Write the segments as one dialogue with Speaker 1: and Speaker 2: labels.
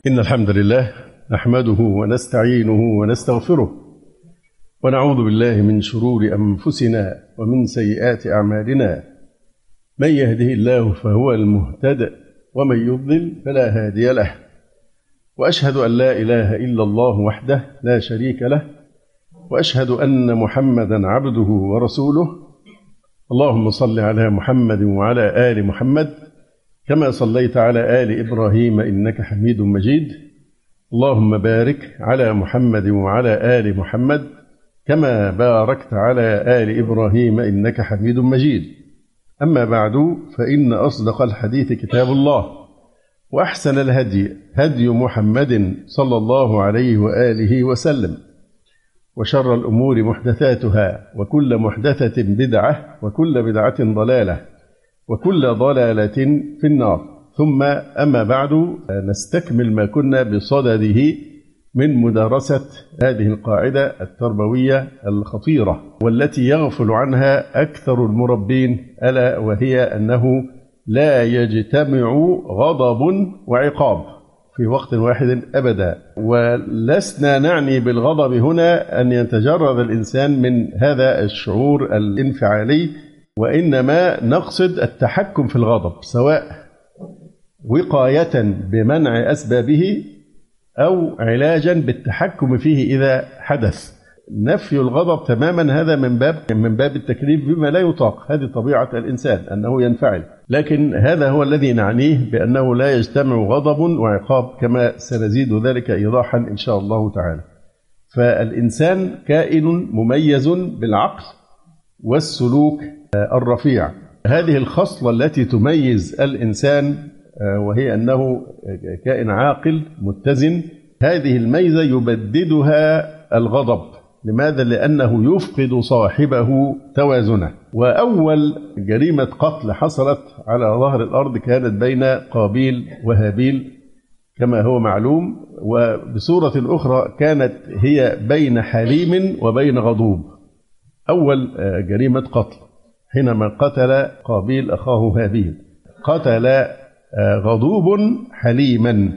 Speaker 1: إن الحمد لله نحمده ونستعينه ونستغفره ونعوذ بالله من شرور أنفسنا ومن سيئات أعمالنا. من يهده الله فهو المهتد ومن يضلل فلا هادي له، وأشهد أن لا إله إلا الله وحده لا شريك له، وأشهد أن محمدا عبده ورسوله. اللهم صل على محمد وعلى آل محمد كما صليت على آل إبراهيم إنك حميد مجيد. اللهم بارك على محمد وعلى آل محمد كما باركت على آل إبراهيم إنك حميد مجيد. أما بعد، فإن أصدق الحديث كتاب الله، وأحسن الهدي هدي محمد صلى الله عليه وآله وسلم، وشر الأمور محدثاتها، وكل محدثة بدعة، وكل بدعة ضلالة، وكل ضلالة في النار. ثم أما بعد، نستكمل ما كنا بصدده من مدارسة هذه القاعدة التربوية الخطيرة، والتي يغفل عنها أكثر المربين، ألا وهي أنه لا يجتمع غضب وعقاب في وقت واحد أبدا. ولسنا نعني بالغضب هنا أن يتجرد الإنسان من هذا الشعور الانفعالي، وإنما نقصد التحكم في الغضب، سواء وقاية بمنع أسبابه أو علاجا بالتحكم فيه إذا حدث. نفي الغضب تماما هذا من باب التكليف بما لا يطاق، هذه طبيعة الإنسان أنه ينفعل، لكن هذا هو الذي نعنيه بأنه لا يجتمع غضب وعقاب، كما سنزيد ذلك إيضاحا إن شاء الله تعالى. فالإنسان كائن مميز بالعقل والسلوك الرفيع. هذه الخصلة التي تميز الإنسان وهي أنه كائن عاقل متزن، هذه الميزة يبددها الغضب. لماذا؟ لأنه يفقد صاحبه توازنه. وأول جريمة قتل حصلت على ظهر الأرض كانت بين قابيل وهابيل كما هو معلوم، وبصورة أخرى كانت هي بين حليم وبين غضوب. أول جريمة قتل حينما قتل قابيل أخاه هابيل، قتل غضوب حليما.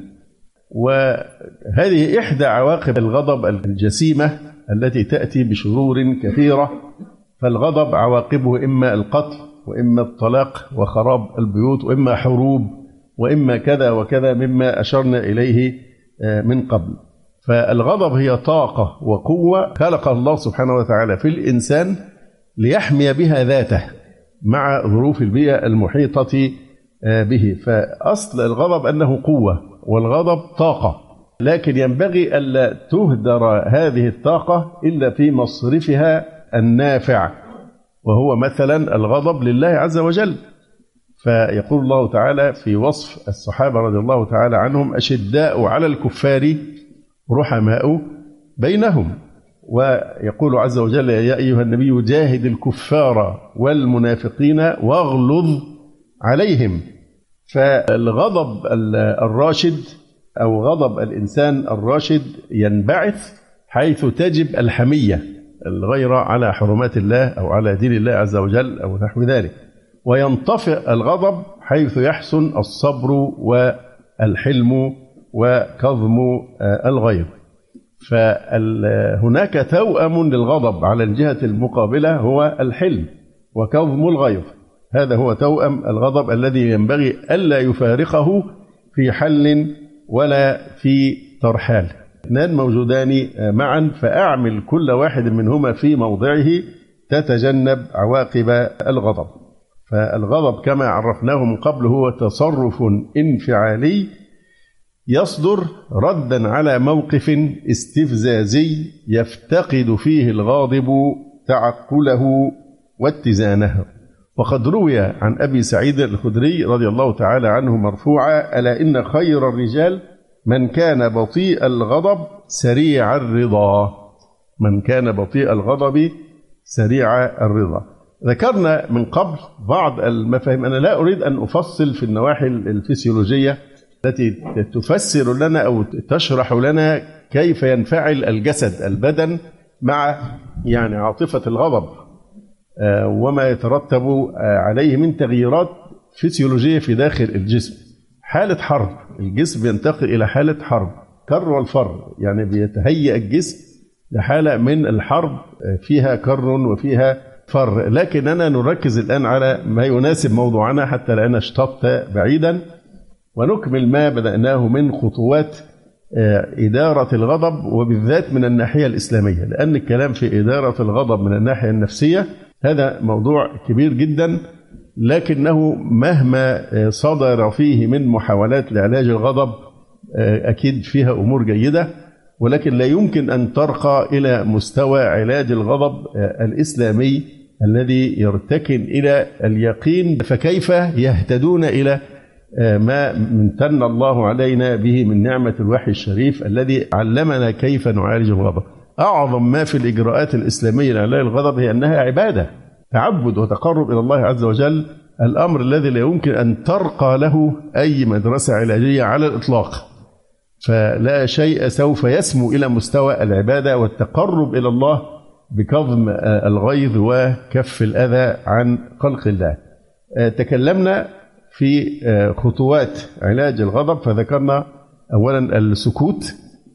Speaker 1: وهذه إحدى عواقب الغضب الجسيمة التي تأتي بشرور كثيرة. فالغضب عواقبه إما القتل، وإما الطلاق وخراب البيوت، وإما حروب، وإما كذا وكذا مما أشرنا إليه من قبل. فالغضب هي طاقة وقوة خلق الله سبحانه وتعالى في الإنسان ليحمي بها ذاته مع ظروف البيئة المحيطة به. فأصل الغضب أنه قوة، والغضب طاقة، لكن ينبغي ألا تهدر هذه الطاقة إلا في مصرفها النافع، وهو مثلا الغضب لله عز وجل. فيقول الله تعالى في وصف الصحابة رضي الله تعالى عنهم: أشداء على الكفار رحماء بينهم. ويقول عز وجل: يا أيها النبي جاهد الكفار والمنافقين واغلظ عليهم. فالغضب الراشد أو غضب الإنسان الراشد ينبعث حيث تجب الحمية، الغيرة على حرمات الله أو على دين الله عز وجل أو نحو ذلك، وينطفئ الغضب حيث يحسن الصبر والحلم وكظم الغيظ. فهناك توأم للغضب على الجهة المقابلة هو الحلم وكظم الغيظ. هذا هو توأم الغضب الذي ينبغي ألا يفارقه في حل ولا في ترحال. اثنان موجودان معا، فأعمل كل واحد منهما في موضعه تتجنب عواقب الغضب. فالغضب كما عرفناه من قبل هو تصرف انفعالي يصدر ردا على موقف استفزازي يفتقد فيه الغاضب تعقله واتزانه. وقد روي عن أبي سعيد الخدري رضي الله تعالى عنه مرفوعا: ألا إن خير الرجال من كان بطيء الغضب سريع الرضا. من كان بطيء الغضب سريع الرضا. ذكرنا من قبل بعض المفاهيم. أنا لا أريد أن أفصل في النواحي الفسيولوجية التي تفسر لنا أو تشرح لنا كيف ينفعل الجسد البدن مع عاطفة الغضب وما يترتب عليه من تغييرات فسيولوجية في داخل الجسم. حالة حرب الجسم بينتقل إلى حالة حرب، كر والفر، يعني بيتهيأ الجسم لحالة من الحرب فيها كر وفيها فر. لكننا نركز الآن على ما يناسب موضوعنا حتى لا نشتط بعيدا، ونكمل ما بدأناه من خطوات إدارة الغضب، وبالذات من الناحية الإسلامية، لأن الكلام في إدارة الغضب من الناحية النفسية هذا موضوع كبير جدا، لكنه مهما صدر فيه من محاولات لعلاج الغضب أكيد فيها أمور جيدة، ولكن لا يمكن أن ترقى إلى مستوى علاج الغضب الإسلامي الذي يرتكن إلى اليقين. فكيف يهتدون إلى ما امتن الله علينا به من نعمة الوحي الشريف الذي علمنا كيف نعالج الغضب؟ أعظم ما في الإجراءات الإسلامية لعلاج الغضب هي أنها عبادة، تعبد وتقرب إلى الله عز وجل، الأمر الذي لا يمكن أن ترقى له أي مدرسة علاجية على الإطلاق. فلا شيء سوف يسمو إلى مستوى العبادة والتقرب إلى الله بكظم الغيظ وكف الأذى عن خلق الله. تكلمنا في خطوات علاج الغضب، فذكرنا أولا السكوت،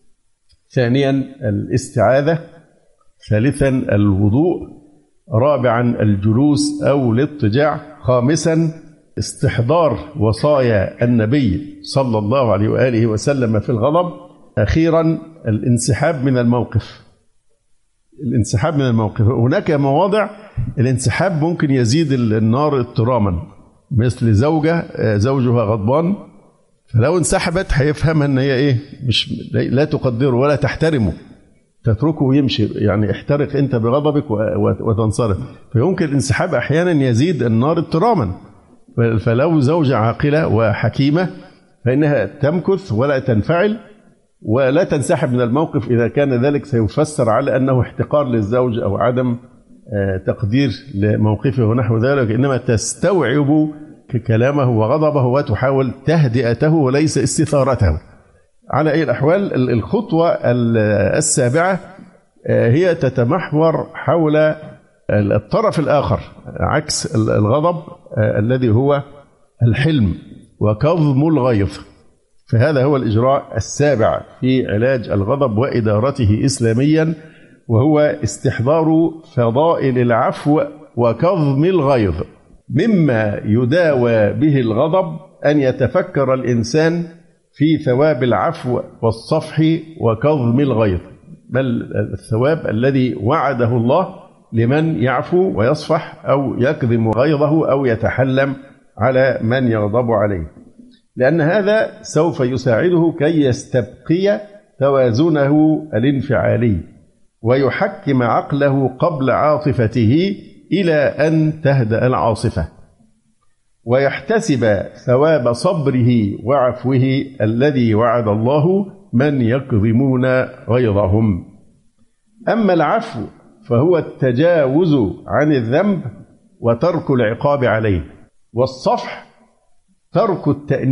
Speaker 1: ثانيا الاستعاذة، ثالثا الوضوء، رابعا الجلوس أو الاضطجاع، خامسا استحضار وصايا النبي صلى الله عليه وآله وسلم في الغضب، أخيرا الانسحاب من الموقف. الانسحاب من الموقف، هناك مواضع الانسحاب ممكن يزيد النار اضطراما، مثل زوجها غضبان، فلو انسحبت هيفهمها ان هي ايه، مش لا تقدره ولا تحترمه، تتركه ويمشي، يعني احترق انت بغضبك وتنصرف. فيمكن الانسحاب احيانا يزيد النار اضطراما. فلو زوجة عاقلة وحكيمة فإنها تمكث ولا تنفعل ولا تنسحب من الموقف إذا كان ذلك سيفسر على أنه احتقار للزوج أو عدم تقدير لموقفه ونحو ذلك، إنما تستوعب كلامه وغضبه وتحاول تهدئته وليس استثارته. على أي الأحوال، الخطوة السابعة هي تتمحور حول الطرف الآخر عكس الغضب الذي هو الحلم وكظم الغيظ. فهذا هو الإجراء السابع في علاج الغضب وإدارته إسلاميا، وهو استحضار فضائل العفو وكظم الغيظ. مما يداوى به الغضب أن يتفكر الإنسان في ثواب العفو والصفح وكظم الغيظ، بل الثواب الذي وعده الله لمن يعفو ويصفح أو يكظم غيظه أو يتحلم على من يغضب عليه، لأن هذا سوف يساعده كي يستبقي توازنه الانفعالي ويحكم عقله قبل عاطفته إلى أن تهدأ العاصفة، ويحتسب ثواب صبره وعفوه الذي وعد الله من يكظمون غيظهم. أما العفو فهو التجاوز عن الذنب وترك العقاب عليه، والصفح ترك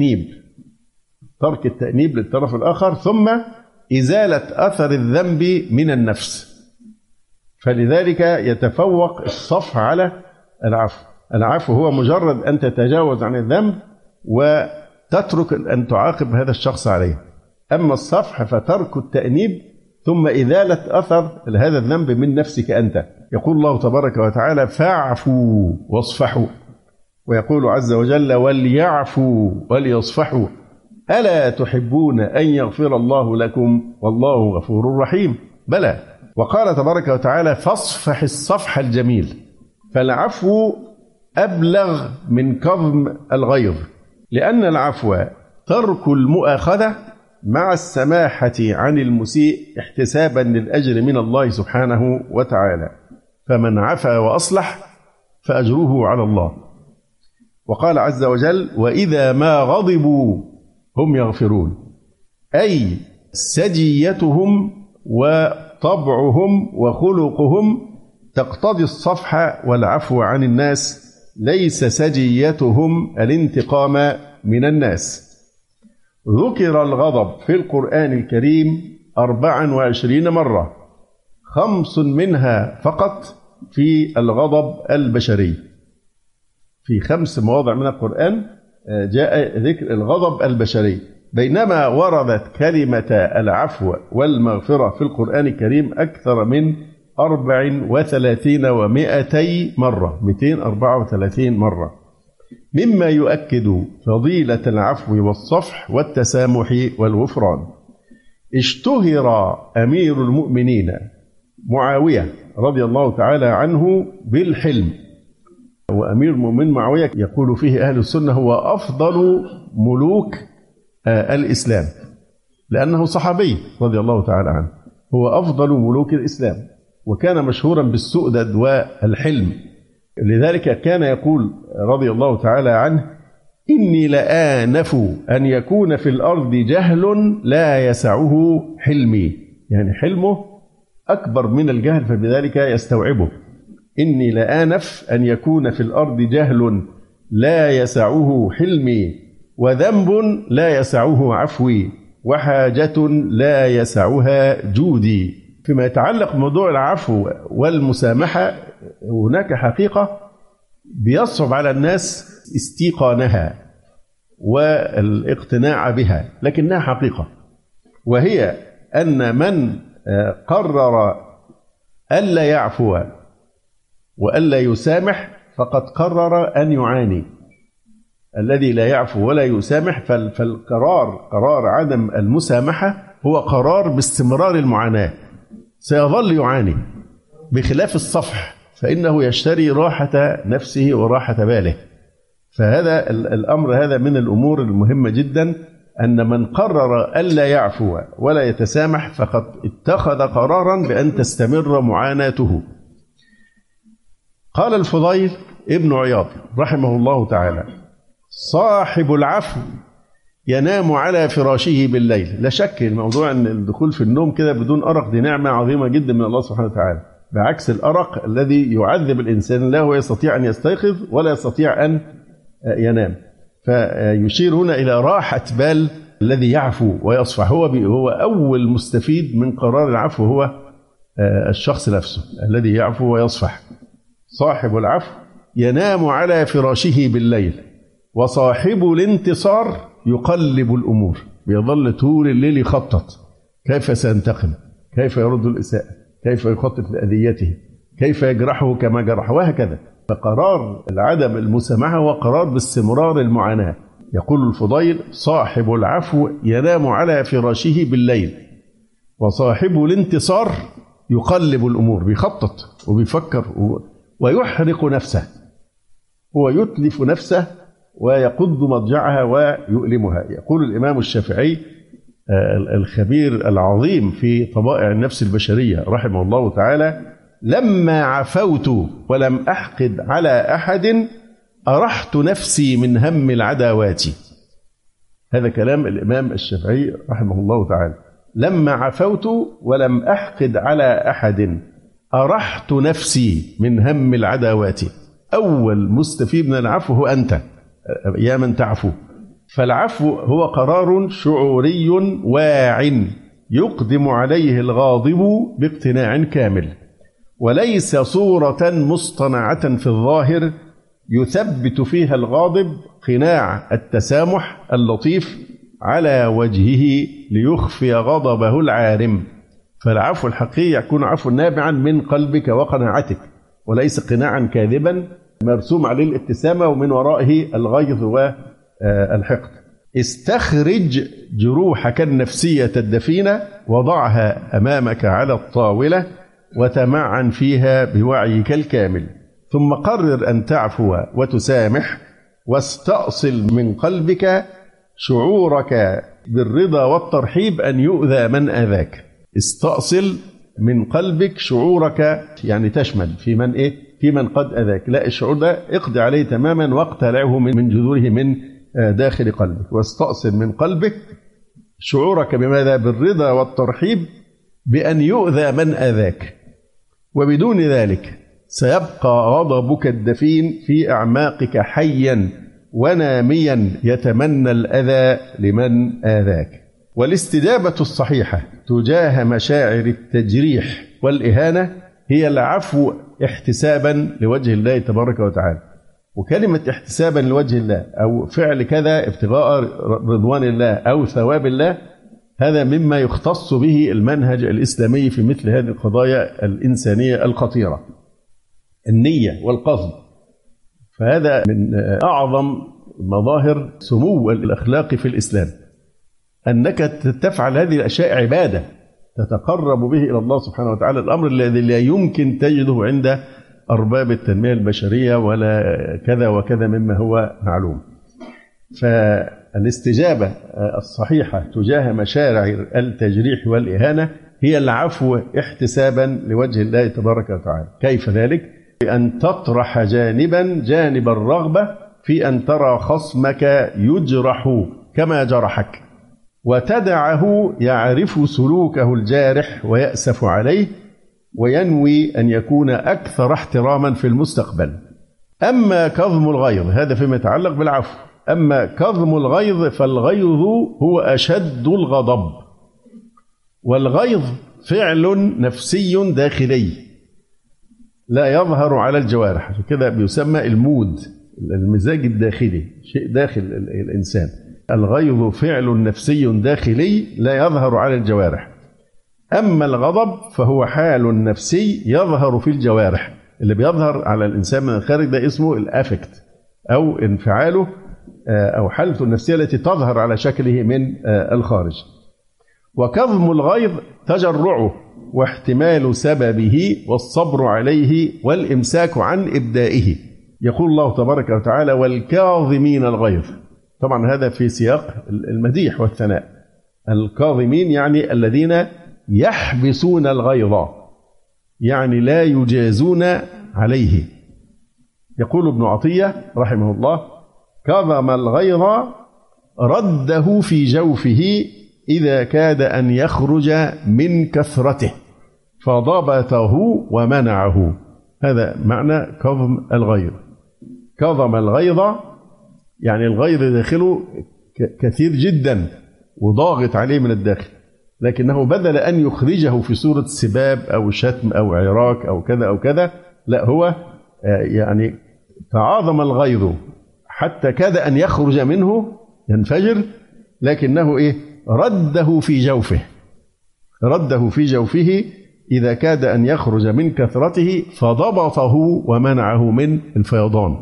Speaker 1: التأنيب للطرف الآخر، ثم إزالة أثر الذنب من النفس. فلذلك يتفوق الصفح على العفو. العفو هو مجرد أن تتجاوز عن الذنب وتترك أن تعاقب هذا الشخص عليه، أما الصفح فترك التأنيب ثم إزالة أثر هذا الذنب من نفسك أنت. يقول الله تبارك وتعالى: فاعفوا واصفحوا، ويقول عز وجل: وليعفوا وليصفحوا ألا تحبون أن يغفر الله لكم والله غفور رحيم. بلى. وقال تبارك وتعالى: فاصفح الصفح الجميل. فالعفو أبلغ من كظم الغيظ، لأن العفو ترك المؤاخذة مع السماحة عن المسيء احتسابا للأجر من الله سبحانه وتعالى، فمن عفا وأصلح فأجره على الله. وقال عز وجل: وإذا ما غضبوا هم يغفرون، أي سجيتهم وطبعهم وخلقهم تقتضي الصفح والعفو عن الناس، ليس سجيتهم الانتقام من الناس. ذكر الغضب في القرآن الكريم 24 مرة، 5 منها فقط في الغضب البشري. في 5 مواضع من القرآن جاء ذكر الغضب البشري، بينما وردت كلمة العفو والمغفرة في القرآن الكريم أكثر من 34 و200 مرة، 234 مرة، مما يؤكد فضيلة العفو والصفح والتسامح والغفران. اشتهر أمير المؤمنين معاوية رضي الله تعالى عنه بالحلم، وأمير المؤمنين معاوية يقول فيه أهل السنة هو أفضل ملوك الإسلام، لأنه صحابي رضي الله تعالى عنه، هو أفضل ملوك الإسلام، وكان مشهورا بالسؤدد والحلم. لذلك كان يقول رضي الله تعالى عنه: إني لآنف أن يكون في الأرض جهل لا يسعه حلمي، يعني حلمه أكبر من الجهل فبذلك يستوعبه. إني لآنف أن يكون في الأرض جهل لا يسعه حلمي، وذنب لا يسعه عفوي، وحاجة لا يسعها جودي. فيما يتعلق بموضوع العفو والمسامحة هناك حقيقة بيصعب على الناس استيقانها والاقتناع بها، لكنها حقيقة، وهي أن من قرر ألا يعفو وألا يسامح فقد قرر أن يعاني. الذي لا يعفو ولا يسامح قرار عدم المسامحة هو قرار باستمرار المعاناة، سيظل يعاني، بخلاف الصفح فإنه يشتري راحة نفسه وراحة باله. فهذا الأمر هذا من الأمور المهمة جدا، أن من قرر ألا يعفو ولا يتسامح فقد اتخذ قرارا بأن تستمر معاناته. قال الفضيل ابن عياض رحمه الله تعالى: صاحب العفو ينام على فراشه بالليل. لا شك الموضوع أن الدخول في النوم كده بدون أرق دي نعمة عظيمة جدا من الله سبحانه وتعالى، بعكس الأرق الذي يعذب الإنسان، لا هو يستطيع أن يستيقظ ولا يستطيع أن ينام. فيشير هنا إلى راحة بال الذي يعفو ويصفح، هو أول مستفيد من قرار العفو، هو الشخص نفسه الذي يعفو ويصفح. صاحب العفو ينام على فراشه بالليل، وصاحب الانتصار يقلب الأمور، بيظل طول الليل يخطط كيف سينتقم، كيف يرد الإساءة، كيف يخطط لأذيته، كيف يجرحه كما جرح، وهكذا. فقرار العدم المسامحة هو قرار باستمرار المعاناة. يقول الفضيل: صاحب العفو ينام على فراشه بالليل، وصاحب الانتصار يقلب الأمور، بيخطط وبيفكر ويحرق نفسه، هو يتلف نفسه ويقض مضجعها ويؤلمها. يقول الإمام الشافعي الخبير العظيم في طبائع النفس البشرية رحمه الله تعالى: لما عفوت ولم أحقد على أحد أرحت نفسي من هم العداوات. هذا كلام الإمام الشافعي رحمه الله تعالى: لما عفوت ولم أحقد على أحد أرحت نفسي من هم العداوات. أول مستفيد من العفو هو أنت يا من تعفو. فالعفو هو قرار شعوري واع يقدم عليه الغاضب باقتناع كامل، وليس صورة مصطنعة في الظاهر يثبت فيها الغاضب قناع التسامح اللطيف على وجهه ليخفي غضبه العارم. فالعفو الحقيقي يكون عفو نابعا من قلبك وقناعتك، وليس قناعا كاذبا مرسوم عليه الابتسامة ومن ورائه الغيظ والحقد. استخرج جروحك النفسية الدفينة وضعها أمامك على الطاولة وتمعن فيها بوعيك الكامل، ثم قرر أن تعفو وتسامح، واستأصل من قلبك شعورك بالرضا والترحيب أن يؤذى من أذاك. استأصل من قلبك شعورك، يعني تشمل في من في من قد أذاك، لا الشعور ده اقضي عليه تماما واقتلعه من جذوره من داخل قلبك. واستأصل من قلبك شعورك بماذا؟ بالرضا والترحيب بأن يؤذى من أذاك، وبدون ذلك سيبقى غضبك الدفين في أعماقك حيا وناميا يتمنى الأذى لمن آذاك. والاستجابة الصحيحة تجاه مشاعر التجريح والإهانة هي العفو احتسابا لوجه الله تبارك وتعالى. وكلمة احتسابا لوجه الله أو فعل كذا ابتغاء رضوان الله أو ثواب الله، هذا مما يختص به المنهج الإسلامي في مثل هذه القضايا الإنسانية الخطيرة، النية والقصد. فهذا من أعظم مظاهر سمو الأخلاق في الإسلام، أنك تفعل هذه الأشياء عبادة تتقرب به إلى الله سبحانه وتعالى، الأمر الذي لا يمكن تجده عند أرباب التنمية البشرية ولا كذا وكذا مما هو معلوم. فالاستجابة الصحيحة تجاه مشارع التجريح والإهانة هي العفو احتسابا لوجه الله تبارك وتعالى. كيف ذلك؟ بأن تطرح جانب الرغبة في أن ترى خصمك يجرح كما جرحك، وتدعه يعرف سلوكه الجارح ويأسف عليه وينوي أن يكون أكثر احتراما في المستقبل. أما كظم الغيظ، هذا فيما يتعلق بالعفو. أما كظم الغيظ فالغيظ هو أشد الغضب، والغيظ فعل نفسي داخلي لا يظهر على الجوارح، كده بيسمى المود، المزاج الداخلي، شيء داخل الإنسان. الغيظ فعل نفسي داخلي لا يظهر على الجوارح. أما الغضب فهو حال نفسي يظهر في الجوارح، اللي بيظهر على الإنسان من الخارج ده اسمه الأفكت أو انفعاله أو حالته النفسية التي تظهر على شكله من الخارج. وكظم الغيظ تجرعه واحتمال سببه والصبر عليه والإمساك عن إبدائه. يقول الله تبارك وتعالى: والكاظمين الغيظ. طبعا هذا في سياق المديح والثناء. الكاظمين يعني الذين يحبسون الغيظ، يعني لا يجازون عليه. يقول ابن عطية رحمه الله: كظم الغيظ رده في جوفه إذا كاد أن يخرج من كثرته فضبطه ومنعه. هذا معنى كظم الغيظ. كظم الغيظ يعني الغيظ داخله كثير جدا وضاغط عليه من الداخل، لكنه بدل أن يخرجه في صورة سباب أو شتم أو عراك أو كذا أو كذا، لا، هو يعني تعاظم الغيظ حتى كاد أن يخرج منه ينفجر، لكنه رده في جوفه، رده في جوفه إذا كاد أن يخرج من كثرته فضبطه ومنعه من الفيضان.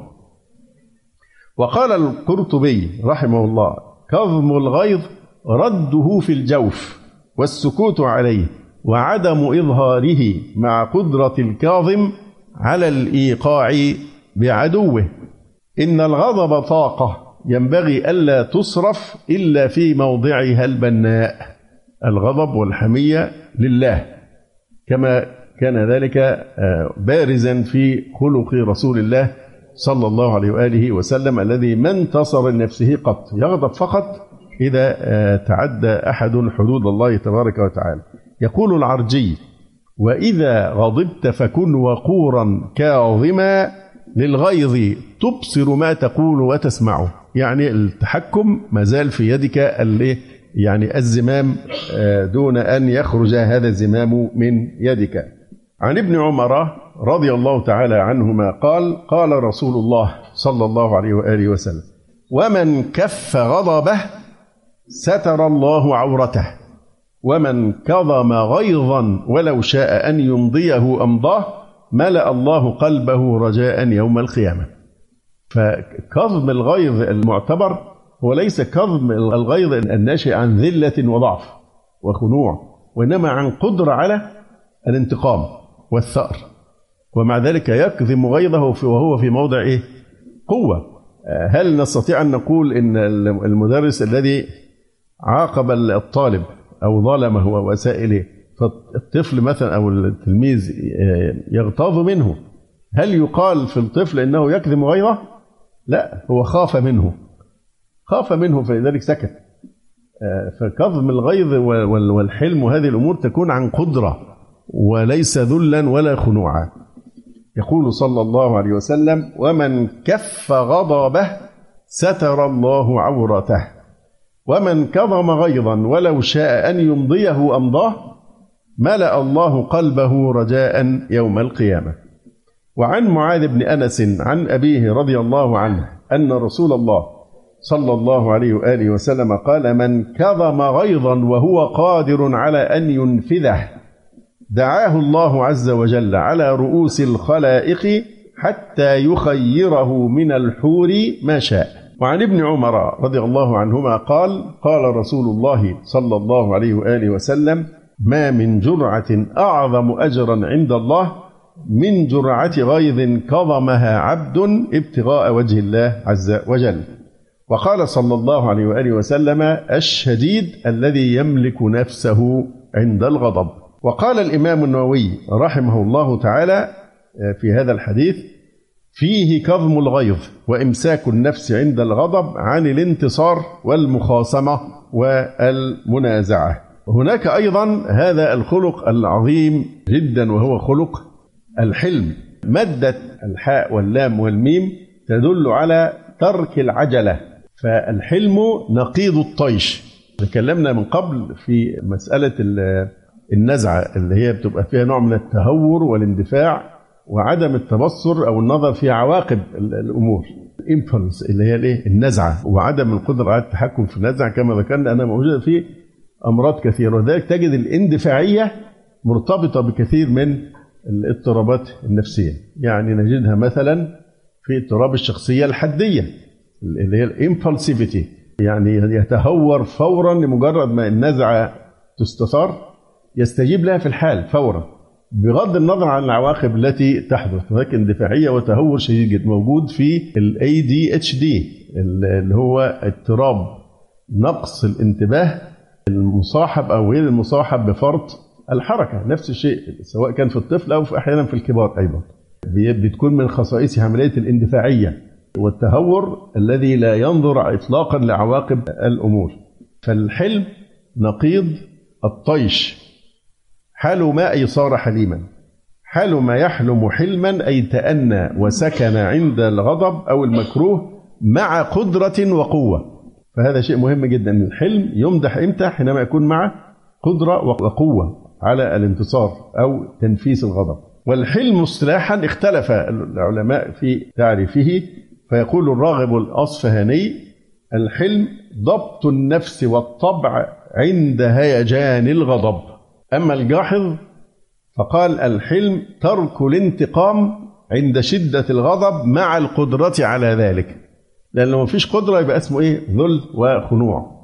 Speaker 1: وقال القرطبي رحمه الله: كظم الغيظ رده في الجوف والسكوت عليه وعدم إظهاره مع قدرة الكاظم على الإيقاع بعدوه. إن الغضب طاقة ينبغي ألا تصرف إلا في موضعها البناء. الغضب والحمية لله، كما كان ذلك بارزا في خلق رسول الله صلى الله عليه وآله وسلم، الذي ما انتصر لنفسه قط، يغضب فقط إذا تعدى أحد حدود الله تبارك وتعالى. يقول العرجي: وإذا غضبت فكن وقورا كاظما للغيظ تبصر ما تقول وتسمعه. يعني التحكم ما زال في يدك، يعني الزمام دون أن يخرج هذا الزمام من يدك. عن ابن عمر رضي الله تعالى عنهما قال: قال رسول الله صلى الله عليه وآله وسلم: ومن كف غضبه ستر الله عورته، ومن كظم غيظا ولو شاء أن يمضيه أمضاه ملأ الله قلبه رجاء يوم القيامة. فكظم الغيظ المعتبر هو ليس كظم الغيظ الناشئ عن ذلة وضعف وخنوع، وإنما عن قدرة على الانتقام والثأر، ومع ذلك يكظم غيظه وهو في موضع قوة. هل نستطيع أن نقول إن المدرس الذي عاقب الطالب أو ظلمه وأساء إليه، فالطفل مثلا أو التلميذ يغتاظ منه، هل يقال في الطفل إنه يكظم غيظه؟ لا، هو خاف منه فلذلك سكت. فكظم الغيظ والحلم وهذه الأمور تكون عن قدرة وليس ذلا ولا خنوعا. يقول صلى الله عليه وسلم: ومن كف غضبه ستر الله عورته، ومن كظم غيظا ولو شاء أن يمضيه أمضاه ملأ الله قلبه رجاء يوم القيامة. وعن معاذ بن أنس عن أبيه رضي الله عنه أن رسول الله صلى الله عليه وآله وسلم قال: من كظم غيظا وهو قادر على أن ينفذه دعاه الله عز وجل على رؤوس الخلائق حتى يخيره من الحور ما شاء. وعن ابن عمر رضي الله عنهما قال: قال رسول الله صلى الله عليه وآله وسلم: ما من جرعة أعظم أجرا عند الله من جرعة غيظ كظمها عبد ابتغاء وجه الله عز وجل. وقال صلى الله عليه وآله وسلم: الشديد الذي يملك نفسه عند الغضب. وقال الإمام النووي رحمه الله تعالى في هذا الحديث: فيه كظم الغيظ وإمساك النفس عند الغضب عن الانتصار والمخاصمة والمنازعة. وهناك أيضا هذا الخلق العظيم جدا وهو خلق الحلم. مادة الحاء واللام والميم تدل على ترك العجلة، فالحلم نقيض الطيش. تكلمنا من قبل في مسألة النزعة اللي هي بتبقى فيها نوع من التهور والاندفاع وعدم التبصر أو النظر في عواقب الأمور. الإمبلس اللي هي الإيه؟ النزعة، وعدم القدرة على التحكم في النزعة كما ذكرنا أنها موجودة في أمراض كثيرة. وذلك تجد الاندفاعية مرتبطة بكثير من الاضطرابات النفسية. يعني نجدها مثلا في اضطراب الشخصية الحدية اللي هي الإمبلسيفيتي، يعني يتهور فورا لمجرد ما النزعة تستثار يستجيب لها في الحال فورا بغض النظر عن العواقب التي تحدث. هناك اندفاعية وتهور شديد جدا موجود في ال ADHD اللي هو اضطراب نقص الانتباه المصاحب أو غير المصاحب بفرط الحركة. نفس الشيء سواء كان في الطفل أو أحيانا في الكبار أيضا. بتكون من خصائص عملية الاندفاعية والتهور الذي لا ينظر إطلاقا لعواقب الأمور. فالحلم نقيض الطيش. حلم أي صار حليما، حلم يحلم حلما أي تأنى وسكن عند الغضب أو المكروه مع قدرة وقوة. فهذا شيء مهم جدا. الحلم يمدح إمتى؟ حينما يكون مع قدرة وقوة على الانتصار أو تنفيس الغضب. والحلم اصطلاحا اختلف العلماء في تعريفه، فيقول الراغب الأصفهاني: الحلم ضبط النفس والطبع عند هيجان الغضب. أما الجاحظ فقال: الحلم ترك الانتقام عند شدة الغضب مع القدرة على ذلك. لأن لو مفيش قدرة يبقى اسمه إيه؟ ذل وخنوع.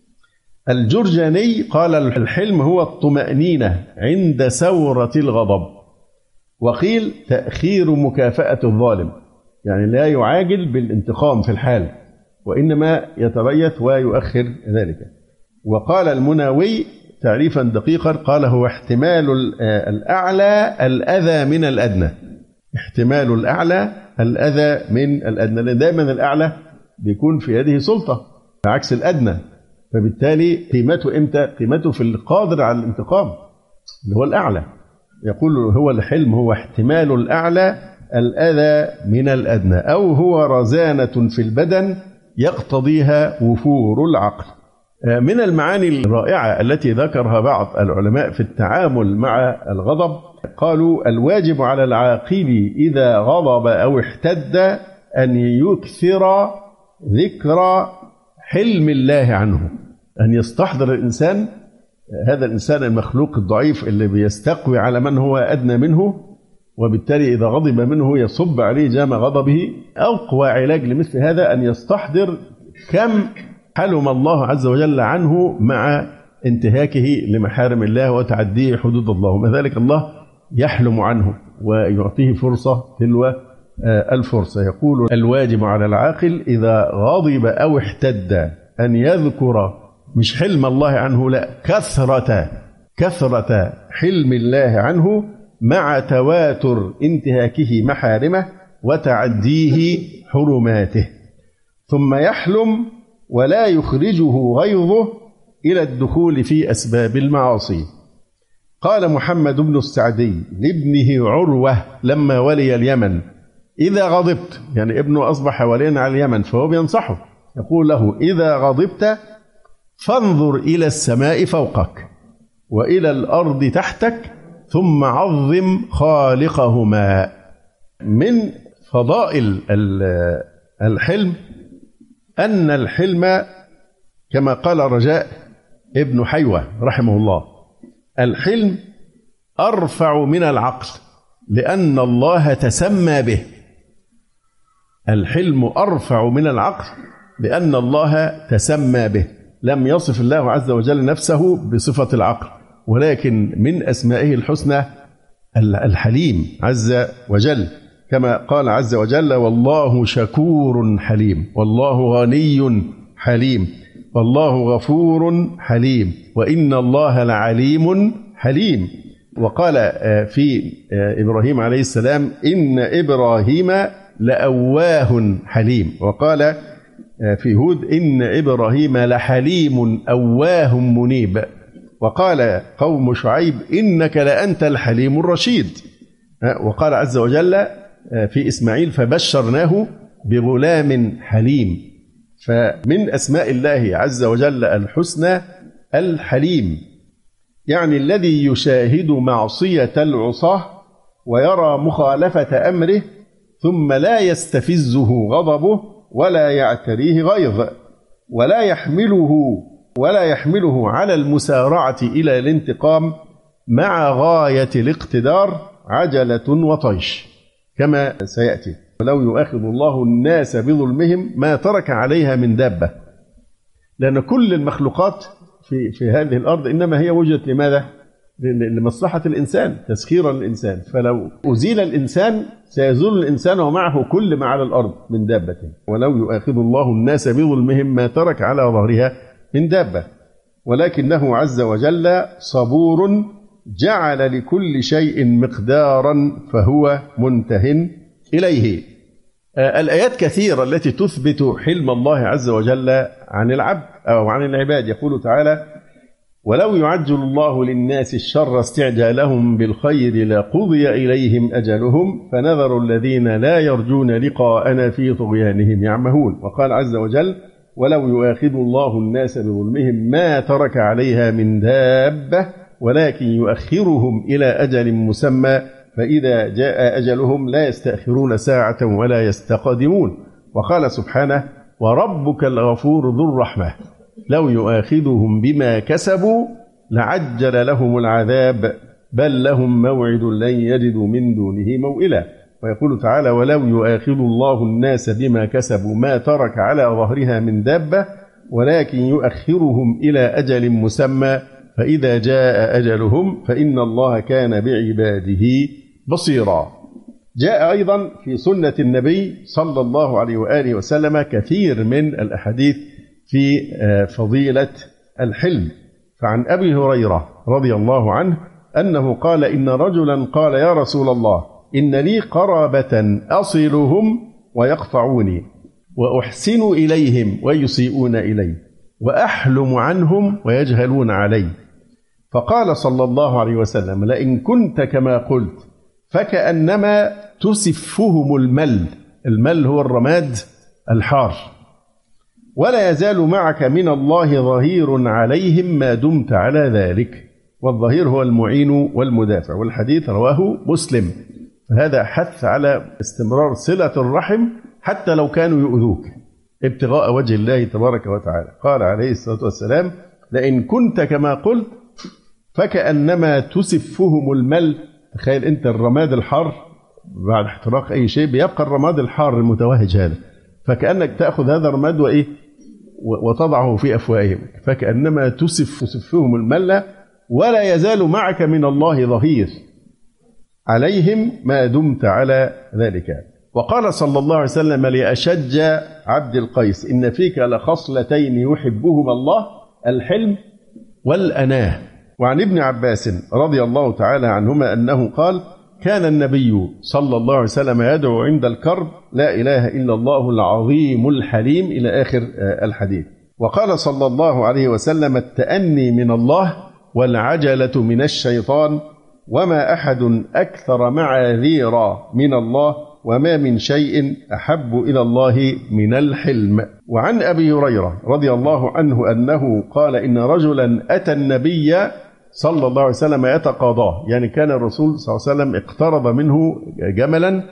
Speaker 1: الجرجاني قال: الحلم هو الطمأنينة عند سورة الغضب. وقيل: تأخير مكافأة الظالم، يعني لا يعاجل بالانتقام في الحال وإنما يتريث ويؤخر ذلك. وقال المناوي تعريفا دقيقا، قال: هو احتمال الأعلى الأذى من الأدنى. احتمال الأعلى الأذى من الأدنى، لأن دائما الأعلى بيكون في يده سلطة عكس الأدنى، فبالتالي قيمته إمتى؟ قيمته في القادر على الانتقام اللي هو الأعلى. يقول هو الحلم هو احتمال الأعلى الأذى من الأدنى، أو هو رزانة في البدن يقتضيها وفور العقل. من المعاني الرائعة التي ذكرها بعض العلماء في التعامل مع الغضب، قالوا: الواجب على العاقل إذا غضب أو احتد أن يكثر ذكر حلم الله عنه، أن يستحضر الإنسان هذا الإنسان المخلوق الضعيف اللي بيستقوي على من هو أدنى منه، وبالتالي إذا غضب منه يصب عليه جام غضبه. أقوى علاج لمثل هذا أن يستحضر كم حلم الله عز وجل عنه مع انتهاكه لمحارم الله وتعديه حدود الله، ومع ذلك الله يحلم عنه ويعطيه فرصة تلو الفرصة. يقول: الواجب على العاقل إذا غضب أو احتد أن يذكر مش حلم الله عنه، لا، كثرة حلم الله عنه مع تواتر انتهاكه محارمه وتعديه حرماته. ثم يحلم ولا يخرجه غيظه إلى الدخول في أسباب المعاصي. قال محمد بن السعدي لابنه عروة لما ولي اليمن: إذا غضبت، يعني ابنه أصبح وليا على اليمن فهو بينصحه، يقول له: إذا غضبت فانظر إلى السماء فوقك وإلى الأرض تحتك ثم عظم خالقهما. من فضائل الحلم أن الحلم كما قال رجاء ابن حيوة رحمه الله: الحلم أرفع من العقل لأن الله تسمى به. الحلم أرفع من العقل لأن الله تسمى به. لم يصف الله عز وجل نفسه بصفة العقل، ولكن من أسمائه الحسنى الحليم عز وجل، كما قال عز وجل: والله شكور حليم، والله غني حليم، والله غفور حليم، وإن الله لعليم حليم. وقال في إبراهيم عليه السلام: إن إبراهيم لأواه حليم. وقال في هود: إن إبراهيم لحليم أواه منيب. وقال قوم شعيب: إنك لأنت الحليم الرشيد. وقال عز وجل في إسماعيل: فبشرناه بغلام حليم. فمن أسماء الله عز وجل الحسنى الحليم، يعني الذي يشاهد معصية العصاة ويرى مخالفة أمره ثم لا يستفزه غضبه ولا يعتريه غيظ ولا يحمله على المسارعة إلى الانتقام مع غاية الاقتدار عجلة وطيش، كما سيأتي: ولو يؤاخذ الله الناس بظلمهم ما ترك عليها من دابة. لأن كل المخلوقات في هذه الأرض إنما هي وجدت لماذا؟ لمصلحة الإنسان، تسخيرا للإنسان. فلو أزيل الإنسان سيزول الإنسان ومعه كل ما على الأرض من دابة. ولو يؤاخذ الله الناس بظلمهم ما ترك على ظهرها من دابة، ولكنه عز وجل صبور جعل لكل شيء مقدارا فهو منته إليه. الآيات كثيرة التي تثبت حلم الله عز وجل عن العبد أو عن العباد. يقول تعالى: ولو يعجل الله للناس الشر استعجالهم بالخير لقضي إليهم أجلهم فنذر الذين لا يرجون لقاءنا في طغيانهم يعمهون. وقال عز وجل: ولو يؤاخذ الله الناس بظلمهم ما ترك عليها من دابة ولكن يؤخرهم إلى أجل مسمى فإذا جاء أجلهم لا يستأخرون ساعة ولا يستقدمون. وقال سبحانه: وربك الغفور ذو الرحمة لو يؤاخذهم بما كسبوا لعجل لهم العذاب بل لهم موعد لن يجدوا من دونه موئلا. ويقول تعالى: ولو يؤاخذ الله الناس بما كسبوا ما ترك على ظهرها من دابة ولكن يؤخرهم إلى أجل مسمى فإذا جاء أجلهم فإن الله كان بعباده بصيرا. جاء أيضا في سنة النبي صلى الله عليه وآله وسلم كثير من الأحاديث في فضيلة الحلم. فعن أبي هريرة رضي الله عنه أنه قال: إن رجلا قال: يا رسول الله إن لي قرابة أصلهم ويقطعوني وأحسن إليهم ويسيئون إلي وأحلم عنهم ويجهلون علي. فقال صلى الله عليه وسلم: لئن كنت كما قلت فكأنما تسفهم المل هو الرماد الحار، ولا يزال معك من الله ظهير عليهم ما دمت على ذلك. والظهير هو المعين والمدافع. والحديث رواه مسلم. فهذا حث على استمرار صلة الرحم حتى لو كانوا يؤذوك ابتغاء وجه الله تبارك وتعالى. قال عليه الصلاة والسلام: لئن كنت كما قلت فكأنما تسفهم المل. تخيل أنت الرماد الحار بعد احتراق أي شيء بيبقى الرماد الحار المتوهج هذا، فكأنك تأخذ هذا الرماد وتضعه في أفواههم. فكأنما تسفهم المل ولا يزال معك من الله ظهير عليهم ما دمت على ذلك. وقال صلى الله عليه وسلم لأشج عبد القيس: إن فيك لخصلتين يحبهما الله الحلم والأناه. وعن ابن عباس رضي الله تعالى عنهما أنه قال: كان النبي صلى الله عليه وسلم يدعو عند الكرب: لا إله إلا الله العظيم الحليم، إلى آخر الحديث. وقال صلى الله عليه وسلم: التأني من الله والعجلة من الشيطان، وما أحد أكثر معاذيرا من الله، وما من شيء أحب إلى الله من الحلم. وعن أبي هريرة رضي الله عنه أنه قال: إن رجلا أتى النبي صلى الله عليه وسلم يتقاضاه، يعني كان الرسول صلى الله عليه وسلم اقترض منه جملا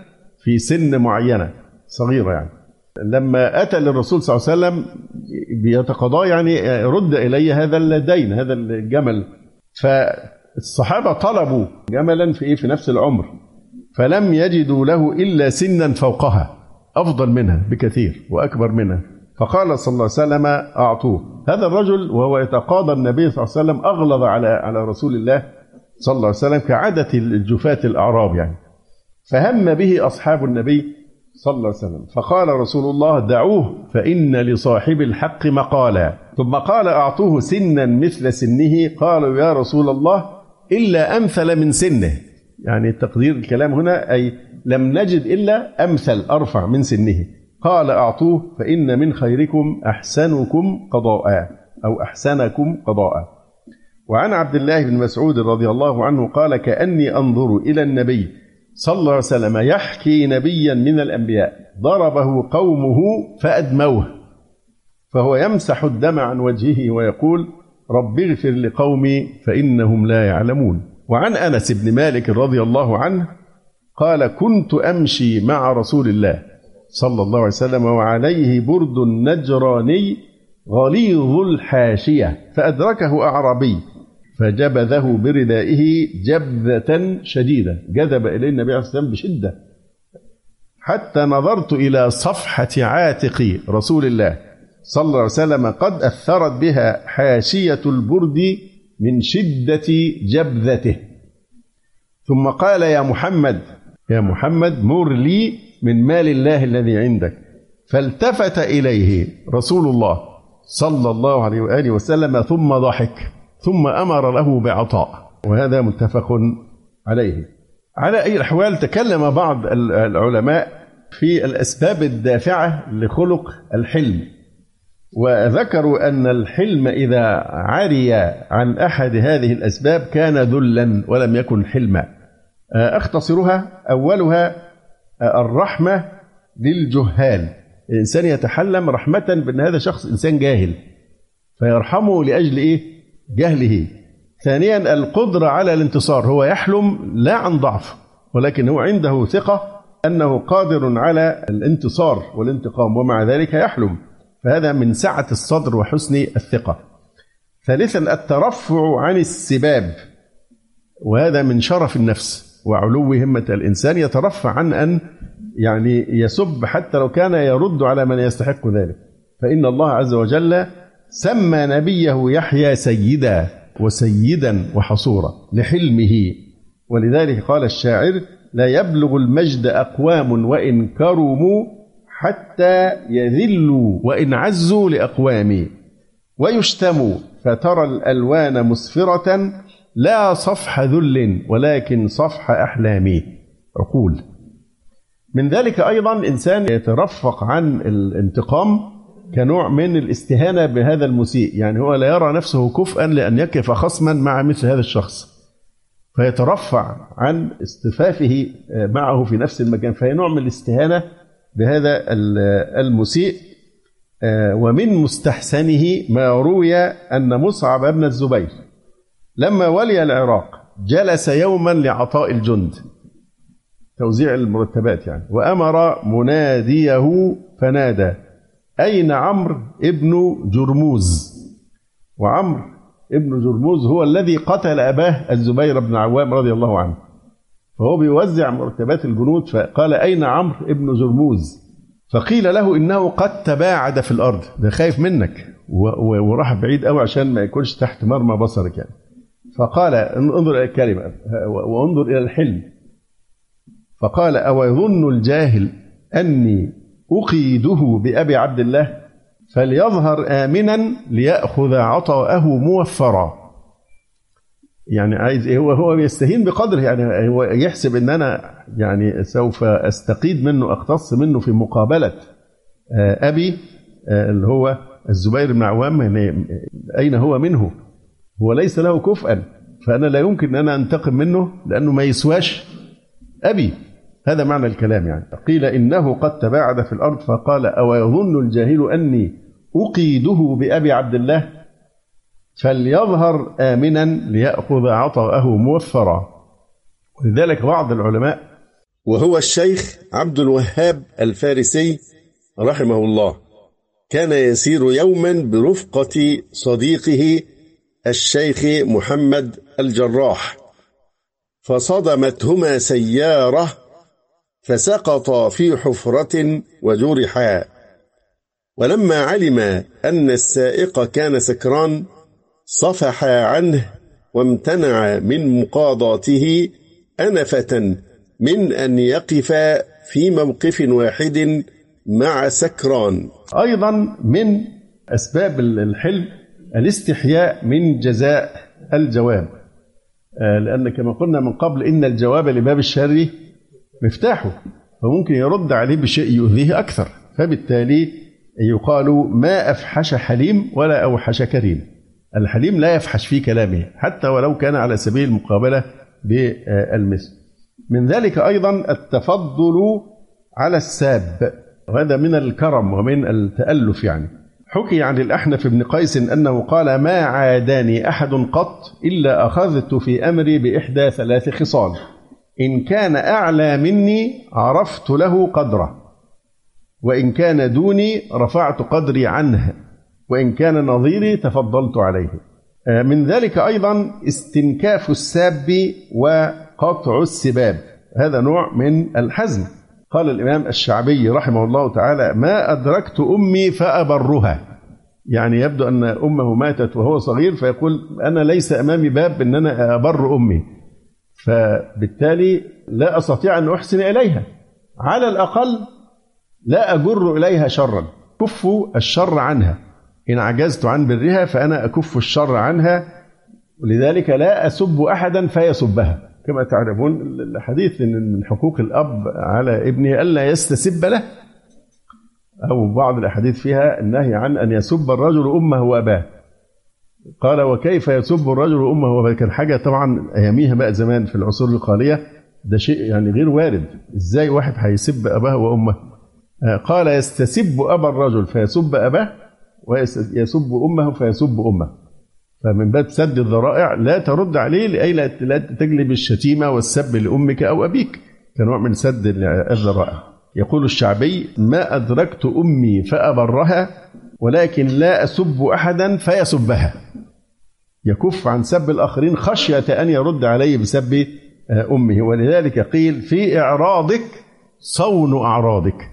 Speaker 1: في سن معينة صغيرة يعني. لما أتى للرسول صلى الله عليه وسلم بيتقاضى يعني رد إلي هذا الدين، هذا الجمل. فالصحابة طلبوا جملا في نفس العمر، فلم يجدوا له إلا سنا فوقها أفضل منها بكثير وأكبر منها، فقال صلى الله عليه وسلم أعطوه. هذا الرجل وهو يتقاضى النبي صلى الله عليه وسلم أغلظ على رسول الله صلى الله عليه وسلم كعادة الجفاة الأعراب يعني. فهم به أصحاب النبي صلى الله عليه وسلم، فقال رسول الله دعوه فإن لصاحب الحق مقالا. ثم قال أعطوه سنا مثل سنه. قالوا يا رسول الله إلا أمثل من سنه، يعني تقدير الكلام هنا أي لم نجد إلا أمثل أرفع من سنه. قال أعطوه فإن من خيركم أحسنكم قضاء أو أحسنكم قضاء. وعن عبد الله بن مسعود رضي الله عنه قال كأني أنظر إلى النبي صلى الله عليه وسلم يحكي نبيا من الأنبياء ضربه قومه فأدموه، فهو يمسح الدم عن وجهه ويقول رب اغفر لقومي فإنهم لا يعلمون. وعن أنس بن مالك رضي الله عنه قال كنت أمشي مع رسول الله صلى الله عليه وسلم وعليه برد نجراني غليظ الحاشية، فأدركه أعرابي فجبذه بردائه جبذة شديدة، جذب إليه النبي عليه الصلاة والسلام بشدة، حتى نظرت إلى صفحة عاتق رسول الله صلى الله عليه وسلم قد أثرت بها حاشية البرد من شدة جبذته. ثم قال يا محمد مر لي من مال الله الذي عندك. فالتفت إليه رسول الله صلى الله عليه وآله وسلم ثم ضحك، ثم أمر له بعطاء، وهذا متفق عليه. على أي الأحوال تكلم بعض العلماء في الأسباب الدافعة لخلق الحلم، وذكروا أن الحلم إذا عري عن أحد هذه الأسباب كان ذلا ولم يكن حلما. أختصرها أولها الرحمة للجهال، الإنسان يتحلم رحمة بأن هذا شخص إنسان جاهل فيرحمه لأجل جهله. ثانيا القدرة على الانتصار، هو يحلم لا عن ضعف ولكن هو عنده ثقة أنه قادر على الانتصار والانتقام، ومع ذلك يحلم، فهذا من سعة الصدر وحسن الثقة. ثالثا الترفع عن السباب، وهذا من شرف النفس وعلو همة الإنسان، يترفع عن أن يعني يسب حتى لو كان يرد على من يستحق ذلك، فإن الله عز وجل سمى نبيه يحيى سيدا وسيدا وحصورا لحلمه. ولذلك قال الشاعر لا يبلغ المجد أقوام وإن كرموا حتى يذلوا وإن عزوا لأقوام، ويشتموا فترى الألوان مسفرة لا صفح ذل ولكن صفح أحلام عقول. من ذلك أيضا إنسان يترفق عن الانتقام كنوع من الاستهانة بهذا المسيء، يعني هو لا يرى نفسه كفءا لأن يقف خصما مع مثل هذا الشخص، فيترفع عن اصطفافه معه في نفس المكان، فهي نوع من الاستهانة بهذا المسيء. ومن مستحسنه ما روي أن مصعب بن الزبير لما ولي العراق جلس يوما لعطاء الجند، توزيع المرتبات يعني، وأمر مناديه فنادى أين عمرو ابن جرموز؟ وعمرو ابن جرموز هو الذي قتل أباه الزبير بن عوام رضي الله عنه، فهو بيوزع مرتبات الجنود، فقال أين عمرو ابن جرموز؟ فقيل له إنه قد تباعد في الأرض، ده خايف منك وراح بعيد قوي عشان ما يكونش تحت مرمى بصرك يعني. فقال انظر إلى الكلمة وانظر إلى الحلم، فقال أو يظن الجاهل أني أقيده بأبي عبد الله فليظهر آمنا ليأخذ عطاءه موفرا. يعني عايز هو بيستهين بقدره، يعني هو يحسب ان انا يعني سوف استقيد منه اختص منه في مقابله ابي اللي هو الزبير بن عوام، يعني اين هو منه؟ هو ليس له كفءا، فانا لا يمكن ان انا انتقم منه لانه ما يسواش ابي. هذا معنى الكلام يعني. قيل انه قد تباعد في الارض، فقال او يظن الجاهل اني اقيده بابي عبد الله فليظهر آمنا ليأخذ عطاءه موفرا. ولذلك بعض العلماء
Speaker 2: وهو الشيخ عبد الوهاب الفارسي رحمه الله. كان يسير يوما برفقة صديقه الشيخ محمد الجراح، فصدمتهما سيارة فسقطا في حفرة وجرحا. ولما علم أن السائق كان سكران صفح عنه وامتنع من مقاضاته أنفة من أن يقف في موقف واحد مع سكران.
Speaker 1: أيضا من أسباب الحلم الاستحياء من جزاء الجواب، لأن كما قلنا من قبل إن الجواب لباب الشر مفتاحه، فممكن يرد عليه بشيء يؤذيه أكثر، فبالتالي يقال ما أفحش حليم ولا أوحش كريم. الحليم لا يفحش في كلامه حتى ولو كان على سبيل المقابلة بالمثل. من ذلك أيضا التفضل على الساب، وهذا من الكرم ومن التألف. يعني حكي عن الأحنف بن قيس أنه قال: ما عاداني أحد قط إلا أخذت في أمري بإحدى 3 خصال: إن كان أعلى مني عرفت له قدره، وإن كان دوني رفعت قدري عنه، وإن كان نظيري تفضلت عليه. من ذلك أيضا استنكاف الساب وقطع السباب، هذا نوع من الحزم. قال الإمام الشعبي رحمه الله تعالى: ما أدركت أمي فأبرها، يعني يبدو أن أمه ماتت وهو صغير، فيقول أنا ليس أمامي باب أن أنا أبر أمي، فبالتالي لا أستطيع أن أحسن إليها، على الأقل لا أجر إليها شرا، كف الشر عنها، إن عجزت عن برها فأنا أكف الشر عنها، ولذلك لا أسب أحدا فيسبها. كما تعرفون الحديث إن من حقوق الأب على ابنه ألا يستسب له، أو بعض الأحاديث فيها النهي عن أن يسب الرجل أمه وأباه. قال: وكيف يسب الرجل أمه وأباه؟ كان حاجة طبعا أياميها بقى زمان في العصور الخالية، ده شيء يعني غير وارد، إزاي واحد هيسب أباه وأمه؟ قال: يستسب أبا الرجل فيسب أباه، ويسب أمه فيسب أمه. فمن باب سد الذرائع لا ترد عليه لأي لا تجلب الشتيمة والسب لأمك أو أبيك، كنوع من سد الذرائع. يقول الشعبي: ما أدركت أمي فأبرها، ولكن لا أسب أحدا فيسبها، يكف عن سب الآخرين خشية أن يرد عليه بسب أمه. ولذلك قيل: في إعراضك صون أعراضك،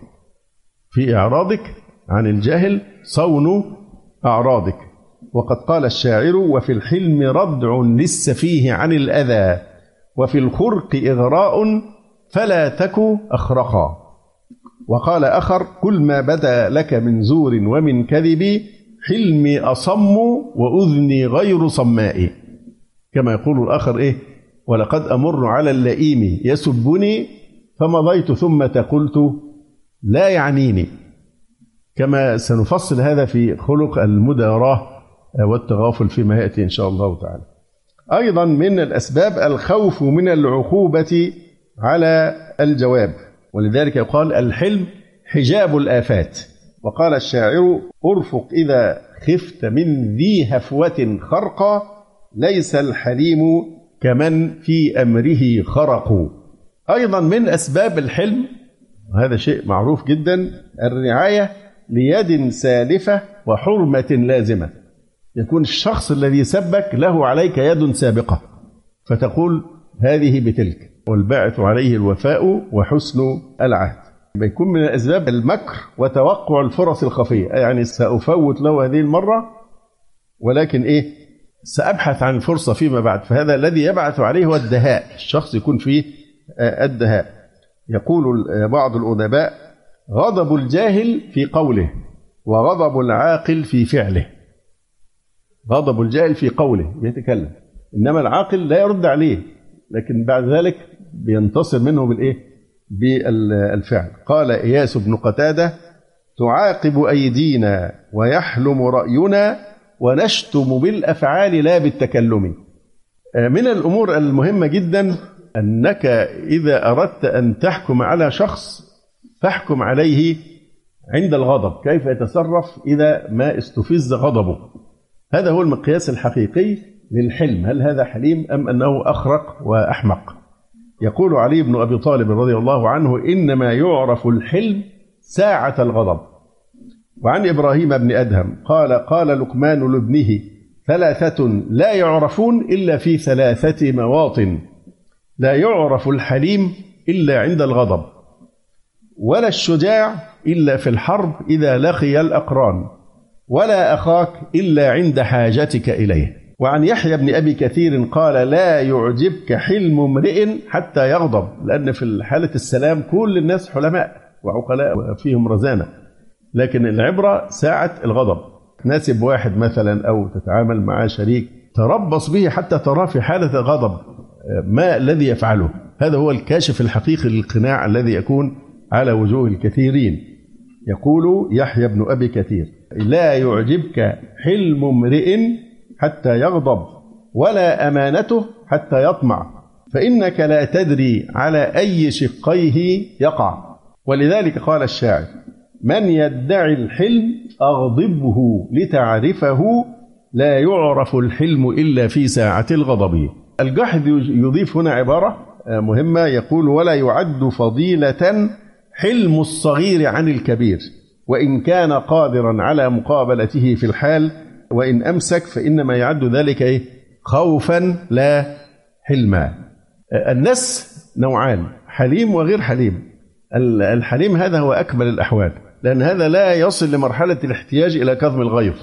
Speaker 1: في إعراضك عن الجاهل صون أعراضك. وقد قال الشاعر: وفي الحلم ردع للسفيه عن الأذى، وفي الخرق إغراء فلا تك أخرقا. وقال آخر: كل ما بدا لك من زور ومن كذب، حلمي أصم وأذني غير صماء. كما يقول الآخر: ولقد أمر على اللئيم يسبني فمضيت ثم قلت لا يعنيني. كما سنفصل هذا في خلق المداراة والتغافل فيما يأتي إن شاء الله تعالى. أيضا من الأسباب الخوف من العقوبة على الجواب، ولذلك يقال: الحلم حجاب الآفات. وقال الشاعر: أرفق إذا خفت من ذي هفوة خرقا، ليس الحليم كمن في أمره خرق. أيضا من أسباب الحلم، وهذا شيء معروف جدا، الرعاية ليد سالفة وحرمة لازمة. يكون الشخص الذي سبك له عليك يد سابقة، فتقول هذه بتلك، والباعث عليه الوفاء وحسن العهد. بيكون من الأسباب المكر وتوقع الفرص الخفية، يعني سأفوت له هذه المرة، ولكن سأبحث عن الفرصة فيما بعد. فهذا الذي يبعث عليه هو الدهاء، الشخص يكون فيه الدهاء. يقول بعض الأدباء: غضب الجاهل في قوله، وغضب العاقل في فعله. غضب الجاهل في قوله بيتكلم، إنما العاقل لا يرد عليه، لكن بعد ذلك بينتصر منه بالفعل. قال إياس بن قتادة: تعاقب أيدينا ويحلم رأينا، ونشتم بالأفعال لا بالتكلم. من الأمور المهمة جدا أنك إذا أردت أن تحكم على شخص فاحكم عليه عند الغضب، كيف يتصرف إذا ما استفز غضبه. هذا هو المقياس الحقيقي للحلم، هل هذا حليم أم أنه أخرق وأحمق. يقول علي بن أبي طالب رضي الله عنه: إنما يعرف الحلم ساعة الغضب. وعن إبراهيم بن أدهم قال لقمان لابنه: ثلاثة لا يعرفون إلا في ثلاثة مواطن: لا يعرف الحليم إلا عند الغضب، ولا الشجاع إلا في الحرب إذا لقي الأقران، ولا أخاك إلا عند حاجتك إليه. وعن يحيى بن أبي كثير قال: لا يعجبك حلم امرئ حتى يغضب، لأن في حالة السلام كل الناس حلماء وعقلاء وفيهم رزانة، لكن العبرة ساعة الغضب. تناسب واحد مثلا أو تتعامل مع شريك، تربص به حتى ترى في حالة غضب ما الذي يفعله. هذا هو الكاشف الحقيقي للقناع الذي يكون على وجوه الكثيرين. يقول يحيى بن أبي كثير: لا يعجبك حلم امرئ حتى يغضب، ولا أمانته حتى يطمع، فإنك لا تدري على أي شقيه يقع. ولذلك قال الشاعر: من يدعي الحلم أغضبه لتعرفه، لا يعرف الحلم إلا في ساعة الغضب. الجحظ يضيف هنا عبارة مهمة، يقول: ولا يعد فضيلة حلم الصغير عن الكبير، وإن كان قادرا على مقابلته في الحال، وإن أمسك فإنما يعد ذلك خوفا لا حلما. الناس نوعان: حليم وغير حليم. الحليم هذا هو أكمل الأحوال، لأن هذا لا يصل لمرحلة الاحتياج إلى كظم الغيظ،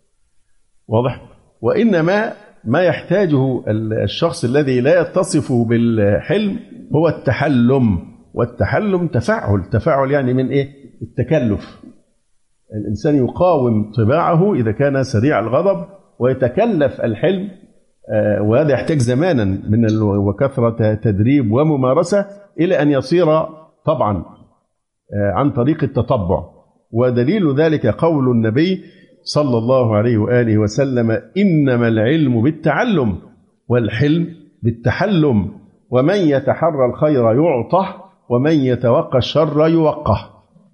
Speaker 1: واضح؟ وإنما ما يحتاجه الشخص الذي لا يتصف بالحلم هو التحلم. والتحلم تفاعل يعني من التكلف. الإنسان يقاوم طباعه إذا كان سريع الغضب ويتكلف الحلم، وهذا يحتاج زمانا من وكثرة تدريب وممارسة إلى أن يصير طبعا عن طريق التطبع. ودليل ذلك قول النبي صلى الله عليه وآله وسلم: إنما العلم بالتعلم والحلم بالتحلم، ومن يتحرى الخير يعطه ومن يتوقى الشر يوقه.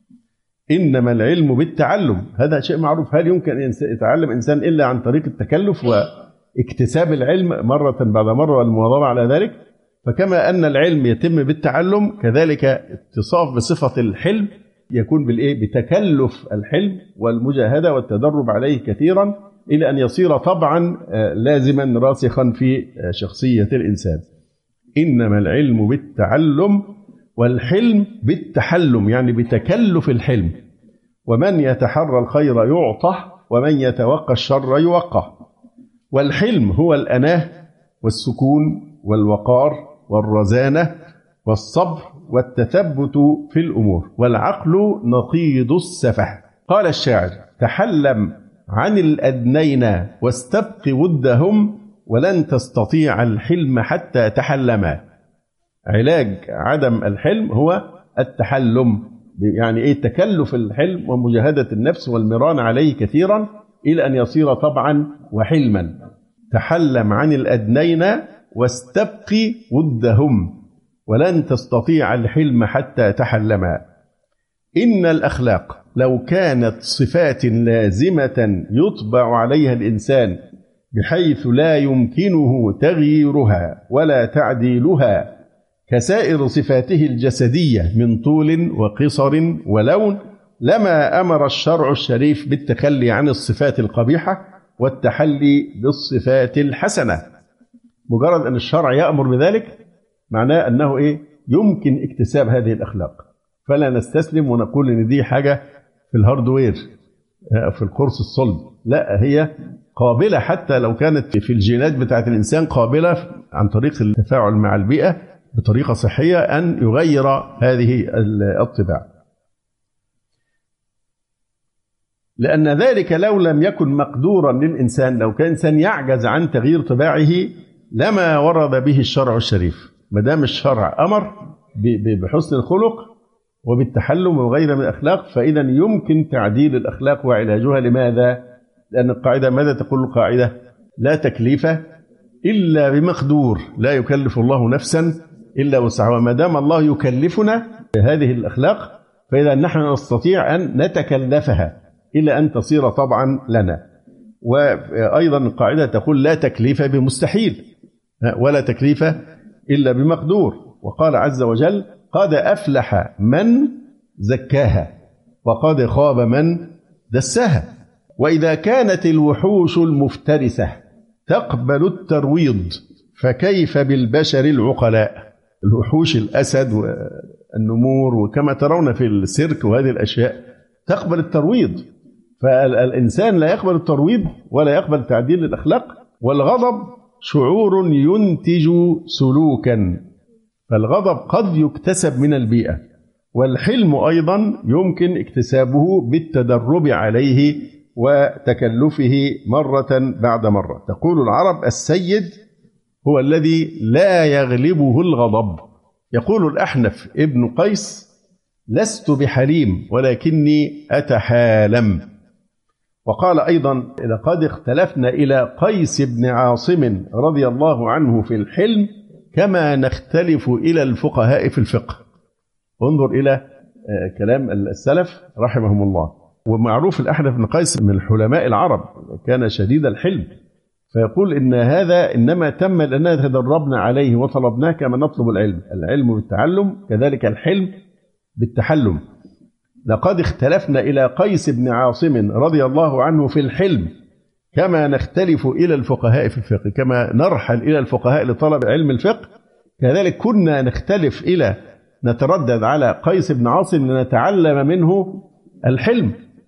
Speaker 1: إنما العلم بالتعلم، هذا شيء معروف. هل يمكن أن يتعلم إنسان إلا عن طريق التكلف واكتساب العلم مرة بعد مرة والمواظبة على ذلك؟ فكما أن العلم يتم بالتعلم، كذلك اتصاف بصفة الحلم يكون بتكلف الحلم والمجاهدة والتدرب عليه كثيرا إلى أن يصير طبعا لازما راسخا في شخصية الإنسان. إنما العلم بالتعلم والحلم بالتحلم، يعني بتكلف الحلم. ومن يتحرى الخير يعطه ومن يتوقى الشر يوقه. والحلم هو الأناه والسكون والوقار والرزانة والصبر والتثبت في الأمور. والعقل نقيض السفه. قال الشاعر: تحلم عن الأدنين واستبق ودهم، ولن تستطيع الحلم حتى تحلما. علاج عدم الحلم هو التحلم، يعني تكلف الحلم ومجاهدة النفس والمران عليه كثيرا إلى أن يصير طبعا وحلما. تحلم عن الأدنين واستبق ودهم، ولن تستطيع الحلم حتى تحلما. إن الأخلاق لو كانت صفات لازمة يطبع عليها الإنسان بحيث لا يمكنه تغييرها ولا تعديلها كسائر صفاته الجسدية من طول وقصر ولون، لما أمر الشرع الشريف بالتخلي عن الصفات القبيحة والتحلي بالصفات الحسنة. مجرد أن الشرع يأمر بذلك معناه أنه يمكن اكتساب هذه الأخلاق، فلا نستسلم ونقول إن دي حاجة في الهاردوير في القرص الصلب. لا، هي قابلة حتى لو كانت في الجينات بتاعت الإنسان، قابلة عن طريق التفاعل مع البيئة بطريقة صحية أن يغير هذه الطباع. لأن ذلك لو لم يكن مقدورا للإنسان، لو كان إنسان يعجز عن تغيير طباعه لما ورد به الشرع الشريف. ما دام الشرع أمر بحسن الخلق وبالتحلم وغير من الأخلاق، فإذا يمكن تعديل الأخلاق وعلاجها. لماذا؟ لأن القاعدة ماذا تقول القاعدة؟ لا تكليف إلا بمقدور، لا يكلف الله نفسا إلا وسعها. ما دام الله يكلفنا هذه الأخلاق فإذا نحن نستطيع أن نتكلفها إلى أن تصير طبعا لنا. وأيضا القاعدة تقول لا تكليف بمستحيل ولا تكليف إلا بمقدور. وقال عز وجل: قد أفلح من زكاها وقد خاب من دساها. وإذا كانت الوحوش المفترسة تقبل الترويض فكيف بالبشر العقلاء؟ الوحوش الأسد والنمور وكما ترون في السيرك وهذه الأشياء تقبل الترويض، فالإنسان لا يقبل الترويض ولا يقبل تعديل الأخلاق. والغضب شعور ينتج سلوكا، فالغضب قد يكتسب من البيئة، والحلم أيضا يمكن اكتسابه بالتدرب عليه وتكلفه مرة بعد مرة. تقول العرب: السيد هو الذي لا يغلبه الغضب. يقول الأحنف ابن قيس: لست بحليم ولكني أتحالم. وقال أيضا: لقد اختلفنا إلى قيس بن عاصم رضي الله عنه في الحلم كما نختلف إلى الفقهاء في الفقه. انظر إلى كلام السلف رحمهم الله. ومعروف الأحنف بن قيس من حلماء العرب، كان شديد الحلم، فيقول إن هذا إنما تم لأننا تدربنا عليه وطلبناه كما نطلب العلم، العلم بالتعلم كذلك الحلم بالتحلم. لقد اختلفنا إلى قيس بن عاصم رضي الله عنه في الحلم كما نختلف إلى الفقهاء في الفقه، كما نرحل إلى الفقهاء لطلب علم الفقه كذلك كنا نختلف إلى نتردد على قيس بن عاصم لنتعلم منه الحلم.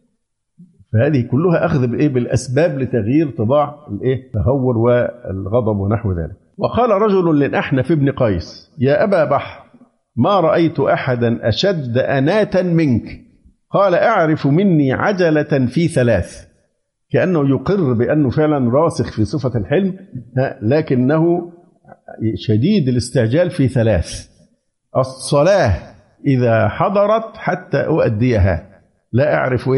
Speaker 1: فهذه كلها أخذ بالأسباب لتغيير طباع التهور والغضب ونحو ذلك. وقال رجل للأحنف بن قيس: يا أبا بحر، ما رأيت أحدا أشد أناة منك. قال: أعرف مني عجلة في ثلاث، كأنه يقر بأنه فعلا راسخ في صفة الحلم، لكنه شديد الاستعجال في ثلاث: الصلاة إذا حضرت حتى أؤديها، لا أعرف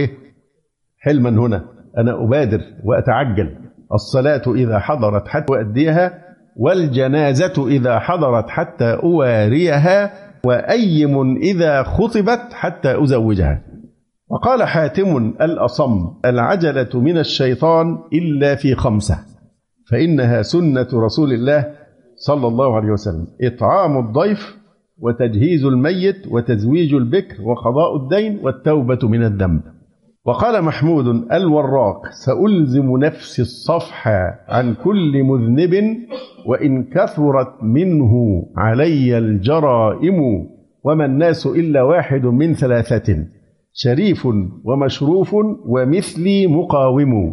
Speaker 1: حلما هنا، أنا أبادر وأتعجل. الصلاة إذا حضرت حتى أؤديها، والجنازة إذا حضرت حتى أواريها، وأيم إذا خطبت حتى أزوجها. وقال حاتم الأصم: العجلة من الشيطان إلا في خمسة، فإنها سنة رسول الله صلى الله عليه وسلم: إطعام الضيف، وتجهيز الميت، وتزويج البكر، وقضاء الدين، والتوبة من الذنب. وقال محمود الوراق: سألزم نفسي الصفح عن كل مذنب، وإن كثرت منه علي الجرائم، وما الناس إلا واحد من ثلاثة: شريف ومشروف ومثلي مقاوم.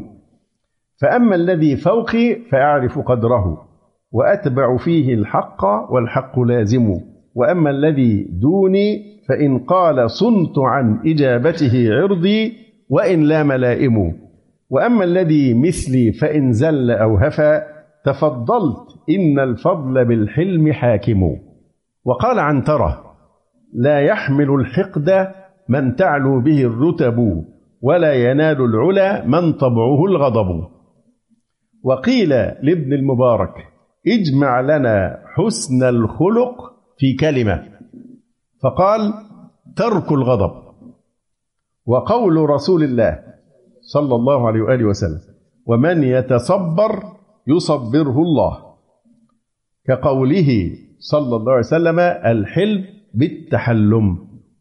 Speaker 1: فأما الذي فوقي فأعرف قدره، وأتبع فيه الحق والحق لازم، وأما الذي دوني فإن قال صنت عن إجابته عرضي، وإن لا ملائم. وأما الذي مثلي فإن زل أو هفى، تفضلت إن الفضل بالحلم حاكم. وقال عنترة: لا يحمل الحقد من تعلو به الرتب، ولا ينال العلا من طبعه الغضب. وقيل لابن المبارك: اجمع لنا حسن الخلق في كلمة، فقال: ترك الغضب. وقول رسول الله صلى الله عليه وآله وسلم: ومن يتصبر يصبره الله، كقوله صلى الله عليه وسلم: الحلم بالتحلم.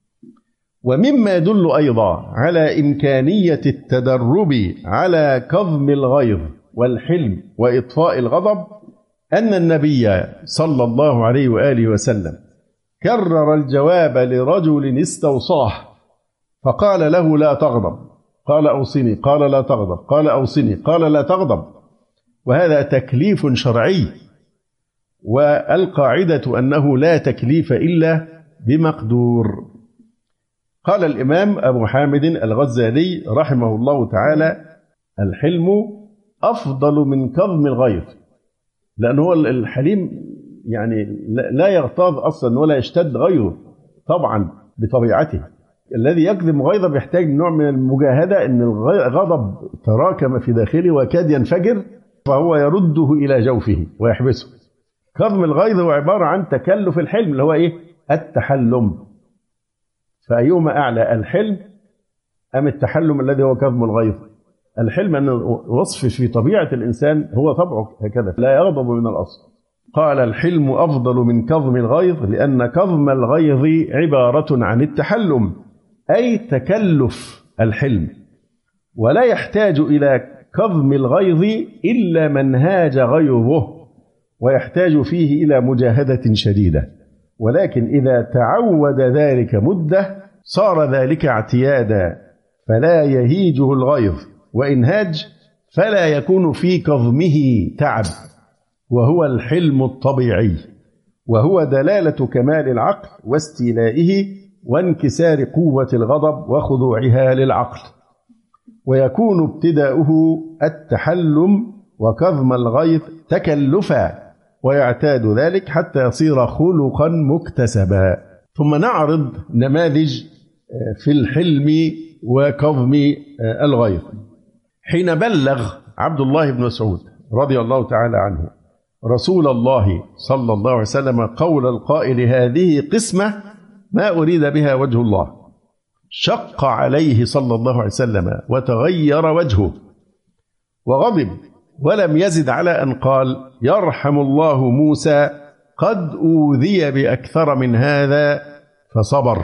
Speaker 1: ومما يدل أيضا على إمكانية التدرب على كظم الغيظ والحلم وإطفاء الغضب أن النبي صلى الله عليه وآله وسلم كرر الجواب لرجل استوصاه، فقال له: لا تغضب. قال: أوصني. قال: لا تغضب. قال: أوصني. قال: لا تغضب. وهذا تكليف شرعي، والقاعدة أنه لا تكليف إلا بمقدور. قال الإمام أبو حامد الغزالي رحمه الله تعالى: الحلم أفضل من كظم الغيظ، لأنه الحليم يعني لا يغتاظ أصلا ولا يشتد غيظه طبعا بطبيعته. الذي يكظم غيظه يحتاج نوع من المجاهدة، أن الغضب تراكم في داخله وكاد ينفجر، فهو يرده إلى جوفه ويحبسه. كظم الغيظ هو عبارة عن تكلف الحلم، اللي هو التحلم. فأيهما أعلى، الحلم أم التحلم الذي هو كظم الغيظ؟ الحلم أن وصف في طبيعة الإنسان، هو طبعه هكذا لا يغضب من الأصل. قال الحلم أفضل من كظم الغيظ لأن كظم الغيظ عبارة عن التحلم، أي تكلف الحلم، ولا يحتاج إلى كظم الغيظ إلا من هاج غيظه ويحتاج فيه إلى مجاهدة شديدة، ولكن إذا تعود ذلك مدة صار ذلك اعتيادا فلا يهيجه الغيظ، وإن هاج فلا يكون في كظمه تعب، وهو الحلم الطبيعي، وهو دلالة كمال العقل واستيلائه وانكسار قوة الغضب وخضوعها للعقل، ويكون ابتداؤه التحلم وكظم الغيظ تكلفا، ويعتاد ذلك حتى يصير خلقا مكتسبا. ثم نعرض نماذج في الحلم وكظم الغيظ. حين بلغ عبد الله بن مسعود رضي الله تعالى عنه رسول الله صلى الله عليه وسلم قول القائل هذه قسمة ما أريد بها وجه الله، شق عليه صلى الله عليه وسلم وتغير وجهه وغضب، ولم يزد على أن قال يرحم الله موسى قد أوذي بأكثر من هذا فصبر.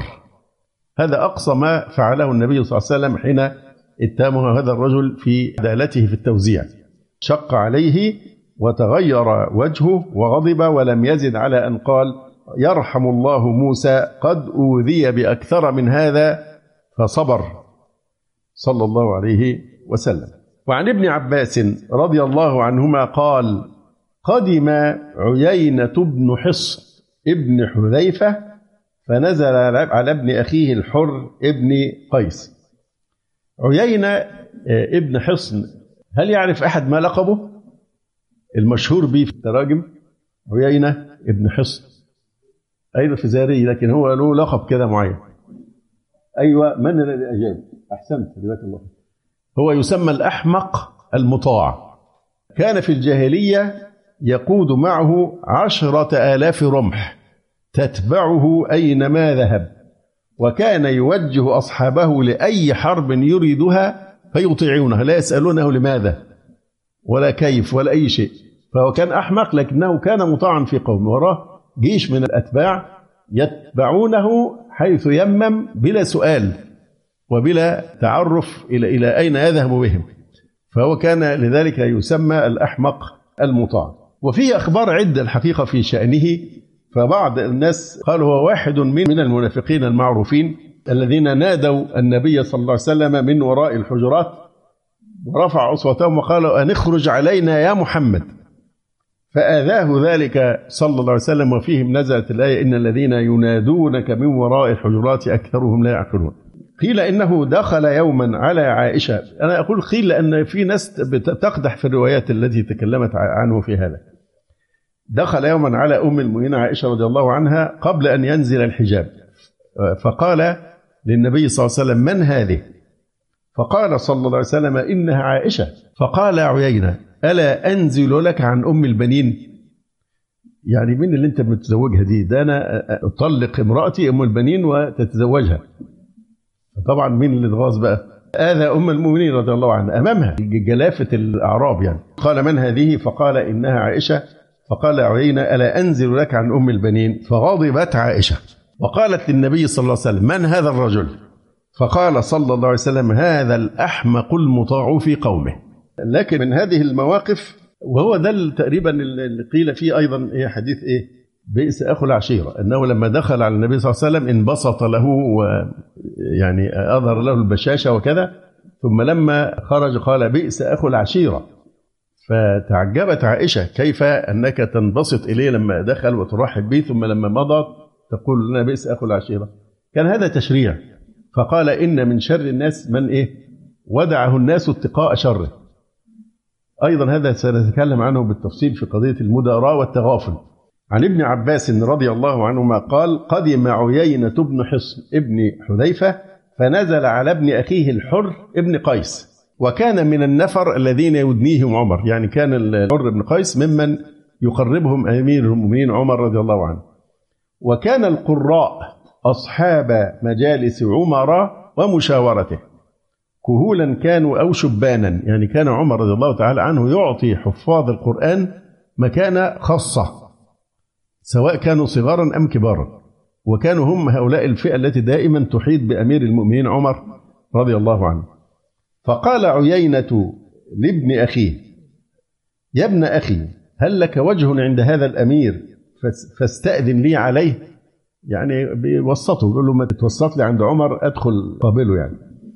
Speaker 1: هذا أقصى ما فعله النبي صلى الله عليه وسلم حين اتهمه هذا الرجل في عدالته في التوزيع، شق عليه وتغير وجهه وغضب ولم يزد على أن قال يرحم الله موسى قد أوذي بأكثر من هذا فصبر صلى الله عليه وسلم. وعن ابن عباس رضي الله عنهما قال قدم عيينة بن حصن ابن حذيفة فنزل على ابن أخيه الحر ابن قيس. عيينة ابن حصن، هل يعرف أحد ما لقبه المشهور به في التراجم؟ عيينة ابن حصن، أيضا في زاري، لكن هو له لقب كذا معين. أيوة، من الذي أجاب؟ أحسنت، جزاك الله. هو يسمى الأحمق المطاع. كان في الجاهلية يقود معه 10,000 رمح تتبعه أينما ذهب، وكان يوجه أصحابه لأي حرب يريدها فيطيعونه، لا يسألونه لماذا ولا كيف ولا أي شيء. فهو كان أحمق لكنه كان مطاعا في قومه، وراه جيش من الأتباع يتبعونه حيث يمم بلا سؤال وبلا تعرف إلى أين يذهب بهم، فهو كان لذلك يسمى الأحمق المطاع. وفيه أخبار عدة الحقيقة في شأنه، فبعض الناس قالوا هو واحد من المنافقين المعروفين الذين نادوا النبي صلى الله عليه وسلم من وراء الحجرات ورفع أصواتهم وقالوا أن اخرج علينا يا محمد، فآذاه ذلك صلى الله عليه وسلم، وفيهم نزلت الآية إن الذين ينادونك من وراء الحجرات أكثرهم لا يعقلون. قيل إنه دخل يوما على عائشة، أنا أقول قيل لأن في ناس تقدح في الروايات التي تكلمت عنه في هذا. دخل يوما على أم المؤمنين عائشة رضي الله عنها قبل أن ينزل الحجاب، فقال للنبي صلى الله عليه وسلم من هذه؟ فقال صلى الله عليه وسلم إنها عائشة. فقال عيينة ألا أنزل لك عن أم البنين؟ يعني مين اللي أنت بتزوجها دي؟ ده أنا أطلق امرأتي أم البنين وتتزوجها. طبعا مين اللي اتغاظ بقى؟ آذى أم المؤمنين رضي الله عنها أمامها جلافة الأعراب يعني. قال من هذه؟ فقال إنها عائشة. فقال عيينة ألا أنزل لك عن أم البنين؟ فغضبت عائشة وقالت للنبي صلى الله عليه وسلم من هذا الرجل؟ فقال صلى الله عليه وسلم هذا الأحمق المطاع في قومه. لكن من هذه المواقف، وهو ده تقريبا اللي قيل فيه أيضا حديث بئس أخو العشيرة، أنه لما دخل على النبي صلى الله عليه وسلم انبسط له ويعني أظهر له البشاشة وكذا، ثم لما خرج قال بئس أخو العشيرة، فتعجبت عائشة كيف أنك تنبسط إليه لما دخل وترحب به، ثم لما مضى تقول لنا بئس أخو العشيرة. كان هذا تشريع، فقال إن من شر الناس من ودعه الناس اتقاء شره. أيضا هذا سنتكلم عنه بالتفصيل في قضية المداراة والتغافل. عن ابن عباس رضي الله عنهما قال قدم عيينة بن حصن ابن حذيفة فنزل على ابن أخيه الحر ابن قيس، وكان من النفر الذين يدنيهم عمر، يعني كان الحر بن قيس ممن يقربهم أمير المؤمنين عمر رضي الله عنه. وكان القراء أصحاب مجالس عمر ومشاورته، كهولا كانوا أو شبانا، يعني كان عمر رضي الله تعالى عنه يعطي حفاظ القرآن مكانة خاصة سواء كانوا صغارا أم كبارا، وكانوا هم هؤلاء الفئة التي دائما تحيط بأمير المؤمنين عمر رضي الله عنه. فقال عيينة لابن أخيه: يا ابن أخي، هل لك وجه عند هذا الأمير فاستأذن لي عليه؟ يعني بيوسطه، بيقول له ما تتوسط لي عند عمر أدخل قابله. يعني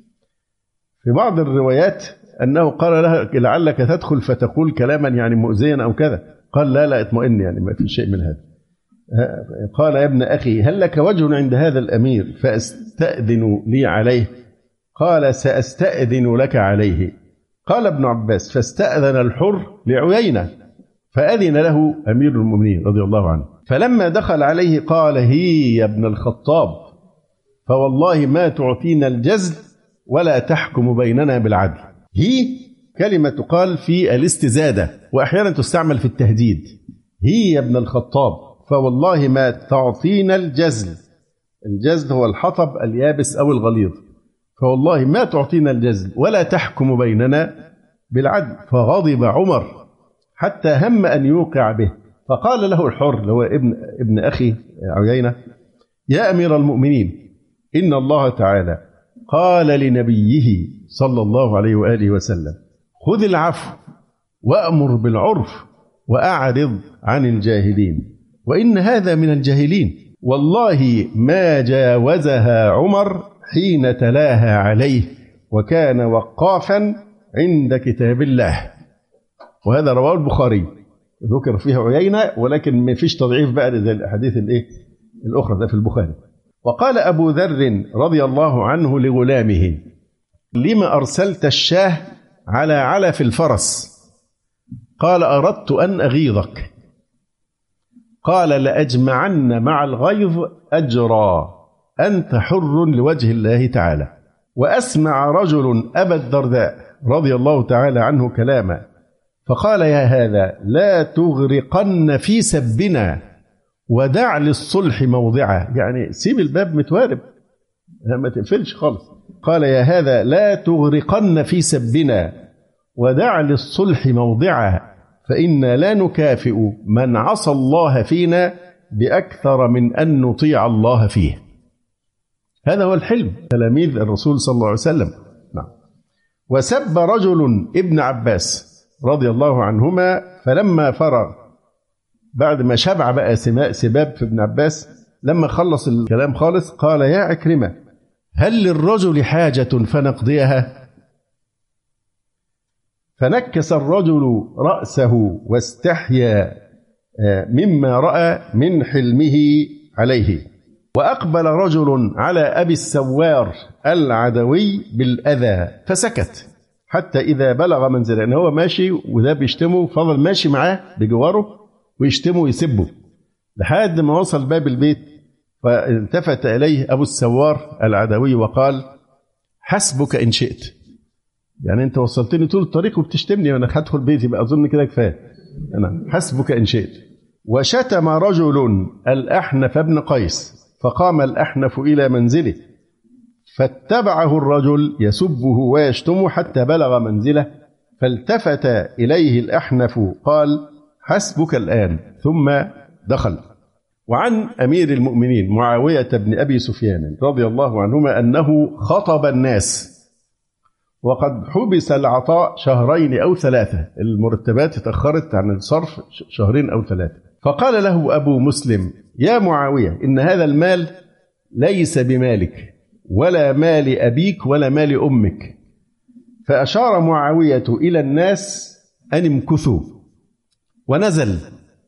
Speaker 1: في بعض الروايات أنه قال له: لعلك تدخل فتقول كلاما يعني مؤذيا أو كذا. قال: لا اطمئن، يعني ما في شيء من هذا. قال: يا ابن أخي، هل لك وجه عند هذا الأمير فأستأذن لي عليه؟ قال: سأستأذن لك عليه. قال ابن عباس: فاستأذن الحر لعيينة فأذن له أمير المؤمنين رضي الله عنه. فلما دخل عليه قال: هي يا ابن الخطاب، فوالله ما تعطينا الجزل ولا تحكم بيننا بالعدل. هي كلمة تقال في الاستزادة، وأحيانا تستعمل في التهديد. هي يا ابن الخطاب، فوالله ما تعطينا الجزل. الجزل هو الحطب اليابس أو الغليظ. فوالله ما تعطينا الجزل ولا تحكم بيننا بالعدل. فغضب عمر حتى هم أن يوقع به. فقال له الحر اللي هو ابن أخي عيينة: يا أمير المؤمنين، إن الله تعالى قال لنبيه صلى الله عليه وآله وسلم: خذ العفو وأمر بالعرف وأعرض عن الجاهلين، وإن هذا من الجاهلين. والله ما جاوزها عمر حين تلاها عليه، وكان وقافا عند كتاب الله. وهذا رواه البخاري، ذكر فيها عيينة، ولكن ما فيش تضعيف بقى زي الأحاديث الأخرى، ده في البخاري. وقال أبو ذر رضي الله عنه لغلامه: لما أرسلت الشاه على علف الفرس؟ قال: أردت أن أغيظك. قال: لأجمعن مع الغيظ أجرا، أنت حر لوجه الله تعالى. وأسمع رجل أبا الدرداء رضي الله تعالى عنه كلاما فقال: يا هذا، لا تغرقن في سبنا ودع للصلح موضعه. يعني سيب الباب متوارب، ما تقفلش خالص. قال: يا هذا، لا تغرقن في سبنا ودع للصلح موضعه، فإنا لا نكافئ من عصى الله فينا بأكثر من أن نطيع الله فيه. هذا هو الحلم تلاميذ الرسول صلى الله عليه وسلم. نعم. وسب رجل ابن عباس رضي الله عنهما، فلما فرغ بعد ما شبع بقى سباب في ابن عباس، لما خلص الكلام خالص قال: يا عكرمة، هل للرجل حاجة فنقضيها؟ فنكس الرجل رأسه واستحيا مما رأى من حلمه عليه. وأقبل رجل على أبي السوار العدوي بالأذى فسكت حتى إذا بلغ منزله. يعني هو ماشي وده بيشتمه، فضل ماشي معاه بجواره ويشتمه ويسبه لحد ما وصل باب البيت. فالتفت إليه أبو السوار العدوي وقال: حسبك إن شئت. يعني أنت وصلتني طول الطريق وبتشتمني وأنا هدخل بيتي بقى، أظن كده كفاية. أنا حسبك إن شئت. وشتم رجل الأحنف بن قيس، فقام الأحنف إلى منزله فاتبعه الرجل يسبه ويشتمه حتى بلغ منزله، فالتفت إليه الأحنف قال: حسبك الآن، ثم دخل. وعن أمير المؤمنين معاوية بن أبي سفيان رضي الله عنهما أنه خطب الناس وقد حبس العطاء 2 أو 3، المرتبات اتأخرت عن الصرف 2 أو 3. فقال له أبو مسلم: يا معاوية، إن هذا المال ليس بمالك ولا مال أبيك ولا مال أمك. فأشار معاوية إلى الناس أن امكثوا، ونزل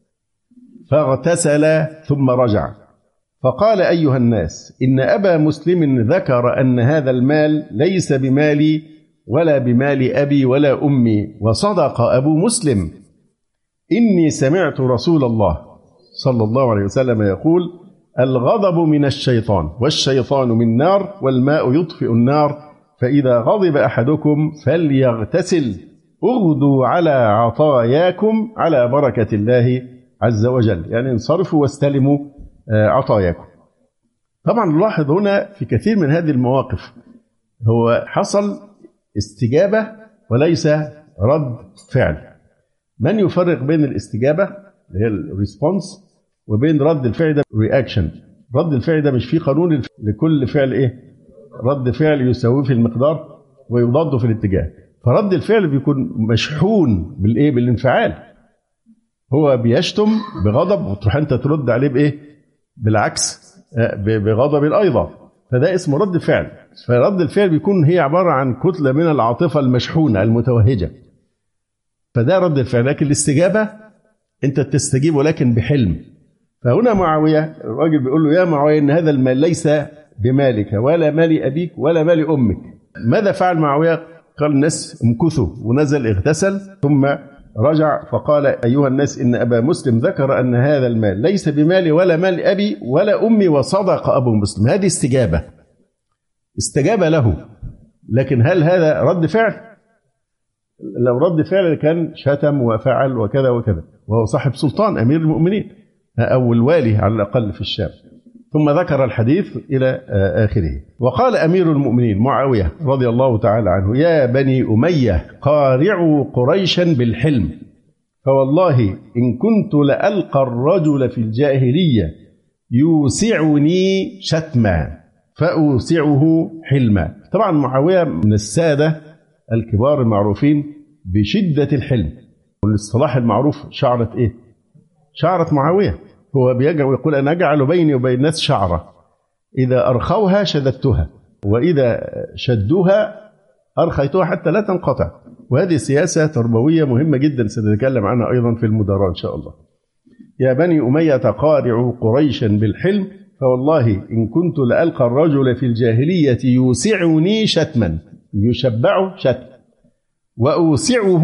Speaker 1: فاغتسل ثم رجع فقال: أيها الناس، إن أبا مسلم ذكر أن هذا المال ليس بمالي ولا بمال أبي ولا أمي، وصدق أبو مسلم. إني سمعت رسول الله صلى الله عليه وسلم يقول: الغضب من الشيطان، والشيطان من نار، والماء يطفئ النار، فإذا غضب أحدكم فليغتسل، اغدوا على عطاياكم على بركة الله عز وجل. يعني انصرفوا واستلموا عطاياكم. طبعا نلاحظ هنا في كثير من هذه المواقف هو حصل استجابة وليس رد فعل. من يفرق بين الاستجابة اللي هي الريسبونس وبين رد الفعل ده رياكشن. رد الفعل ده مش فيه قانون لكل فعل ايه؟ رد فعل يساويه في المقدار ويضاده في الاتجاه. فرد الفعل بيكون مشحون بالايه؟ بالانفعال. هو بيشتم بغضب وتروح انت ترد عليه بايه؟ بالعكس، بغضب ايضا. فده اسمه رد فعل. فرد الفعل بيكون هي عباره عن كتله من العاطفه المشحونه المتوهجه. فده رد الفعل. لكن الاستجابه انت تستجيب ولكن بحلم. فهنا معاويه الراجل بيقول له: يا معاويه ان هذا المال ليس بمالك ولا مال ابيك ولا مال امك. ماذا فعل معاويه؟ قال الناس امكثوا، ونزل اغتسل ثم رجع فقال: أيها الناس إن أبا مسلم ذكر أن هذا المال ليس بمالي ولا مال أبي ولا أمي وصدق أبو مسلم. هذه استجابة، استجاب له. لكن هل هذا رد فعل؟ لو رد فعل كان شتم وفعل وكذا وكذا، وهو صاحب سلطان أمير المؤمنين أو الوالي على الأقل في الشام. ثم ذكر الحديث إلى آخره. وقال أمير المؤمنين معاوية رضي الله تعالى عنه: يا بني أمية قارعوا قريشا بالحلم، فوالله إن كنت لألقى الرجل في الجاهلية يوسعني شتما فأوسعه حلما. طبعا معاوية من السادة الكبار المعروفين بشدة الحلم، والاصطلاح المعروف شعرة إيه؟ شعرة معاوية. هو يقول: أنا أجعل بيني وبين الناس شعرة، إذا أرخوها شددتها وإذا شدوها أرخيتها حتى لا تنقطع. وهذه سياسة تربوية مهمة جدا سنتكلم عنها أيضا في المدراء إن شاء الله. يا بني أمية قارعوا قريشا بالحلم، فوالله إن كنت لألقى الرجل في الجاهلية يوسعني شتما، يشبع شتم، وأوسعه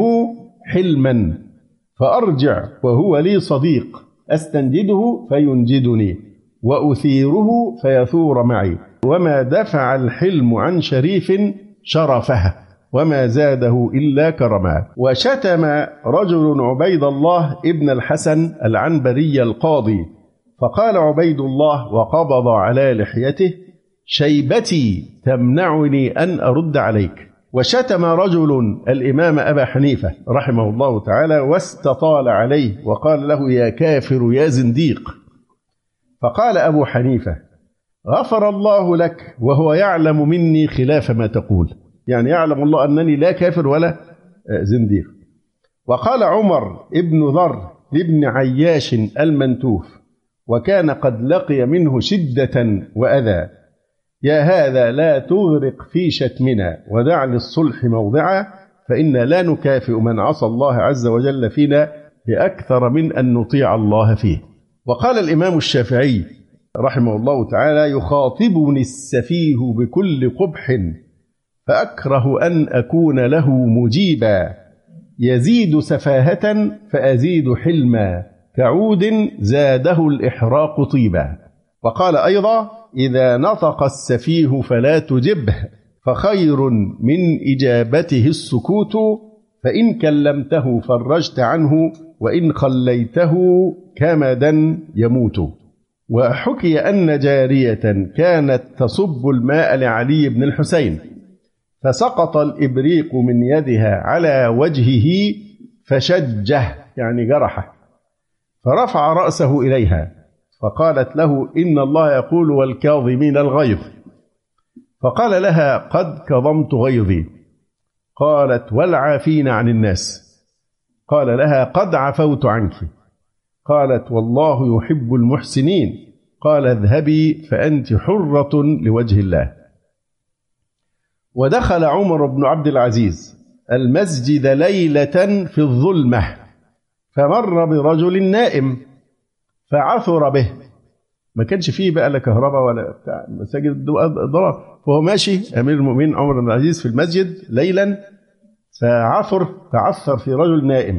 Speaker 1: حلما، فأرجع وهو لي صديق أستنجده فينجدني وأثيره فيثور معي، وما دفع الحلم عن شريف شرفه وما زاده إلا كرما. وشتم رجل عبيد الله ابن الحسن العنبري القاضي، فقال عبيد الله وقبض على لحيته: شيبتي تمنعني أن أرد عليك. وشتم رجل الإمام أبا حنيفة رحمه الله تعالى واستطال عليه وقال له: يا كافر يا زنديق. فقال أبو حنيفة: غفر الله لك وهو يعلم مني خلاف ما تقول. يعني يعلم الله أنني لا كافر ولا زنديق. وقال عمر ابن ذر لابن عياش المنتوف وكان قد لقي منه شدة وأذى: يا هذا لا تغرق في شتمنا ودع للصلح موضعا، فإنا لا نكافئ من عصى الله عز وجل فينا بأكثر من أن نطيع الله فيه. وقال الإمام الشافعي رحمه الله تعالى: يخاطبني السفيه بكل قبح فأكره أن أكون له مجيبا، يزيد سفاهة فأزيد حلما، كعود زاده الإحراق طيبا. وقال أيضا: إذا نطق السفيه فلا تجبه، فخير من إجابته السكوت، فإن كلمته فرجت عنه وإن خليته كمدا يموت. وحكي أن جارية كانت تصب الماء لعلي بن الحسين، فسقط الإبريق من يدها على وجهه فشجه، يعني جرحه، فرفع رأسه إليها فقالت له: إن الله يقول والكاظمين الغيظ. فقال لها: قد كظمت غيظي. قالت: والعافين عن الناس. قال لها: قد عفوت عنك. قالت: والله يحب المحسنين. قال: اذهبي فأنت حرة لوجه الله. ودخل عمر بن عبد العزيز المسجد ليلة في الظلمة، فمر برجل نائم فعثر به. ما كانش فيه بقى لا كهرباء ولا بتاع، مساجد ضرب. فهو ماشي أمير المؤمنين عمر بن العزيز في المسجد ليلا، تعثر في رجل نائم،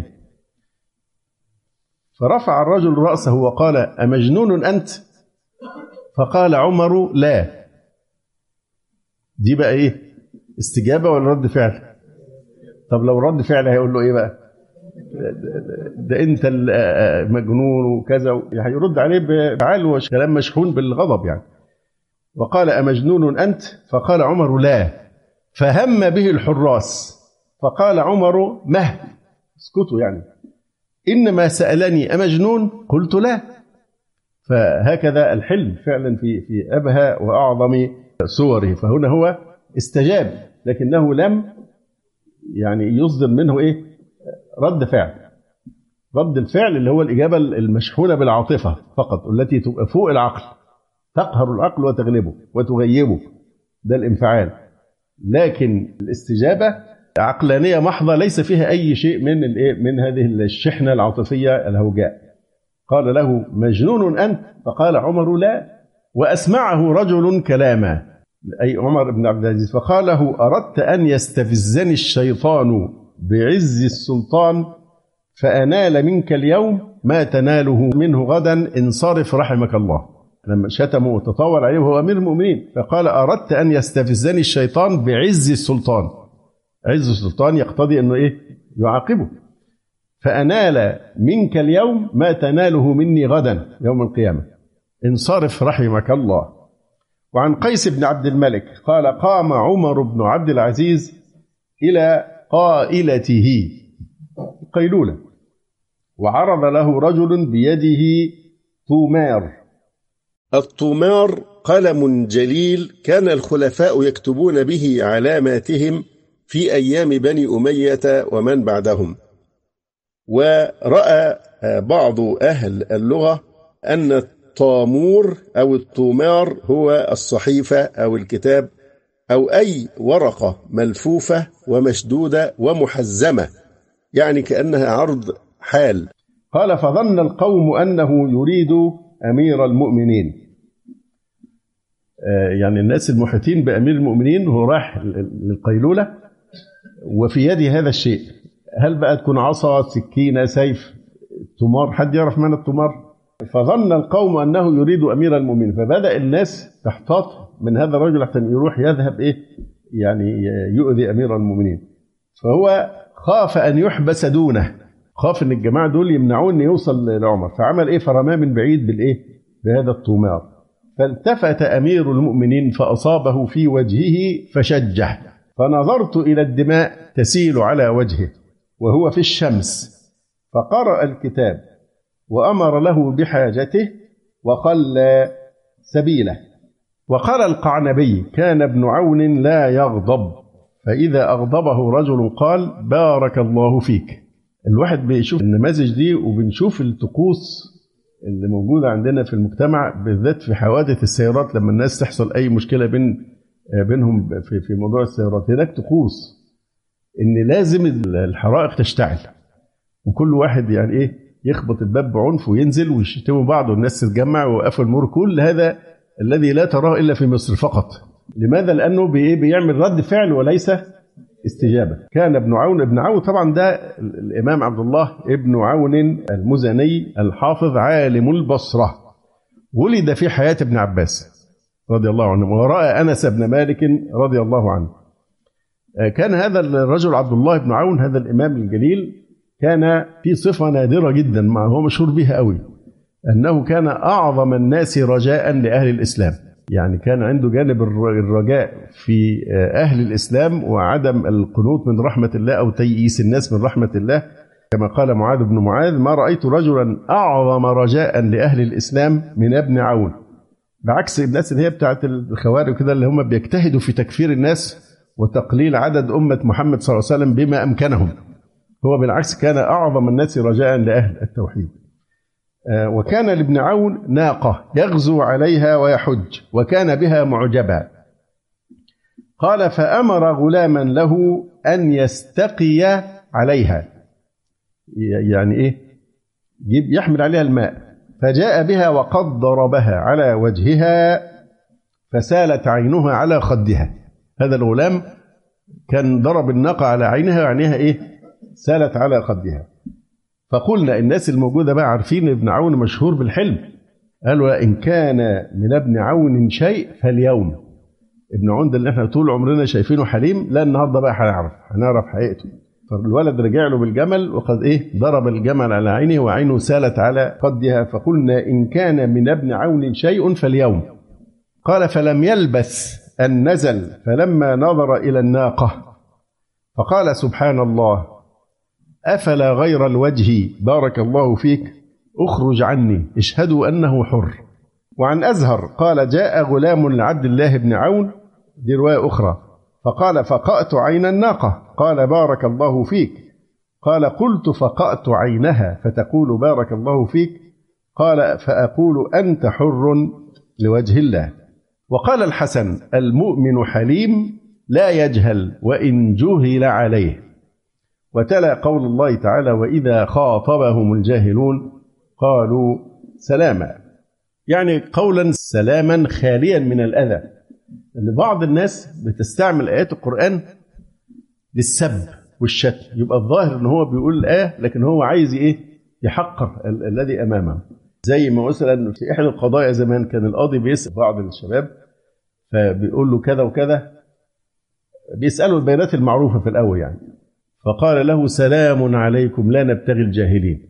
Speaker 1: فرفع الرجل رأسه وقال: أمجنون أنت؟ فقال عمر: لا. دي بقى إيه؟ استجابة ولا رد فعل؟ طب لو رد فعل هيقول له إيه بقى؟ ده أنت مجنون وكذا، هيرد عليه بفعل وكلام مشحون بالغضب يعني. وقال: أمجنون أنت؟ فقال عمر: لا. فهم به الحراس، فقال عمر: اسكتوا يعني، إنما سألني أمجنون؟ قلت لا. فهكذا الحلم فعلا في أبهى وأعظم صوره. فهنا هو استجاب، لكنه لم يعني يصدر منه رد فعل. رد الفعل اللي هو الإجابة المشحونة بالعاطفة فقط، التي تبقى فوق العقل، تقهر العقل وتغلبه وتغيبه، ده الانفعال. لكن الاستجابة عقلانية محضة، ليس فيها أي شيء من هذه الشحنة العاطفية الهوجاء. قال له: مجنون أنت؟ فقال عمر: لا. وأسمعه رجل كلاما، أي عمر بن عبد العزيز، فقال له: أردت أن يستفزني الشيطان بعز السلطان فأنال منك اليوم ما تناله منه غدا، انصرف رحمك الله. لما شتمه وتطاول عليه وهو أمير المؤمنين، فقال: أردت أن يستفزني الشيطان بعز السلطان. عز السلطان يقتضي أنه يعاقبه. فأنال منك اليوم ما تناله مني غدا يوم القيامة، انصرف رحمك الله. وعن قيس بن عبد الملك قال: قام عمر بن عبد العزيز إلى قائلته، قيلولة، وعرض له رجل بيده طومار.
Speaker 2: الطومار قلم جليل كان الخلفاء يكتبون به علاماتهم في أيام بني أمية ومن بعدهم. ورأى بعض أهل اللغة أن الطامور أو الطومار هو الصحيفة أو الكتاب أو أي ورقة ملفوفة ومشدودة ومحزمة، يعني كأنها عرض حال.
Speaker 1: قال: فظن القوم أنه يريد أمير المؤمنين. يعني الناس المحيطين بأمير المؤمنين هو راح للقيلولة وفي يده هذا الشيء. هل بقى تكون عصا، سكينة، سيف، طمار؟ حد يعرف معنى الطمار؟ فظن القوم أنه يريد أمير المؤمنين، فبدأ الناس تحتاط من هذا الرجل حتى يروح يذهب يعني يؤذي أمير المؤمنين. فهو خاف أن يحبس دونه، خاف أن الجماعة دول يمنعوه أن يوصل لعمر، فعمل فرماه من بعيد بهذا الطمار. فالتفت أمير المؤمنين فأصابه في وجهه فشجه، فنظرت إلى الدماء تسيل على وجهه وهو في الشمس، فقرأ الكتاب وأمر له بحاجته وخلى سبيله. وقال القعنبي: كان ابن عون لا يغضب، فإذا أغضبه رجل قال: بارك الله فيك. الواحد بيشوف النماذج دي وبنشوف الطقوس اللي موجودة عندنا في المجتمع، بالذات في حوادث السيارات. لما الناس تحصل أي مشكلة بينهم في موضوع السيارات، هناك طقوس إن لازم الحرائق تشتعل، وكل واحد يعني يخبط الباب بعنف وينزل ويشتموا بعض والناس تتجمع ويوقفوا المرور. كل هذا الذي لا تراه إلا في مصر فقط. لماذا؟ لأنه بيعمل رد فعل وليس استجابة. كان ابن عون طبعا ده الإمام عبد الله ابن عون المزني الحافظ عالم البصرة، ولد في حياة ابن عباس رضي الله عنه، ورأى أنس بن مالك رضي الله عنه. كان هذا الرجل عبد الله بن عون هذا الإمام الجليل كان في صفة نادرة جدا ما هو مشهور بها قوي، أنه كان أعظم الناس رجاء لأهل الإسلام. يعني كان عنده جانب الرجاء في أهل الإسلام وعدم القنوط من رحمة الله أو تيئيس الناس من رحمة الله، كما قال معاذ بن معاذ: ما رأيت رجلا أعظم رجاء لأهل الإسلام من ابن عون. بعكس الناس اللي هي بتاعت الخوارج كده، اللي هم بيجتهدوا في تكفير الناس وتقليل عدد أمة محمد صلى الله عليه وسلم بما أمكنهم. هو بالعكس كان أعظم الناس رجاء لأهل التوحيد. وكان لابن عون ناقة يغزو عليها ويحج، وكان بها معجبا. قال: فأمر غلاما له أن يستقي عليها، يعني يحمل عليها الماء، فجاء بها وقد ضربها على وجهها فسالت عينها على خدها. هذا الغلام كان ضرب الناقة على عينها، وعينها سالت على خدها. فقلنا الناس الموجودة بقى عارفين ابن عون مشهور بالحلم، قالوا: إن كان من ابن عون شيء فاليوم. ابن عون ده اللي احنا طول عمرنا شايفينه حليم، لا النهارده بقى هنعرف حقيقته. فالولد رجع له بالجمل وقد ضرب الجمل على عينه وعينه سالت على خدها. فقلنا: إن كان من ابن عون شيء فاليوم. قال: فلم يلبث أن نزل، فلما نظر إلى الناقة فقال: سبحان الله، أفلا غير الوجه بارك الله فيك اخرج عني اشهدوا أنه حر. وعن أزهر قال جاء غلام لعبد الله بن عون، دي رواية أخرى، فقال فقأت عين الناقة، قال بارك الله فيك، قال قلت فقأت عينها فتقول بارك الله فيك، قال فأقول أنت حر لوجه الله. وقال الحسن المؤمن حليم لا يجهل وإن جهل عليه. وتلا قول الله تعالى وإذا خاطبهم الجاهلون قالوا سلاما، يعني قولا سلاما خاليا من الأذى. لأن بعض الناس بتستعمل آيات القرآن للسب والشتم، يبقى الظاهر ان هو بيقول الآية لكن هو عايز ايه؟ يحقر الذي امامه. زي ما مثلا في احدى القضايا زمان كان القاضي بيسأل بعض الشباب فبيقول له كذا وكذا، بيسأله البيانات المعروفة في الأول يعني، فقال له سلام عليكم لا نبتغي الجاهلين.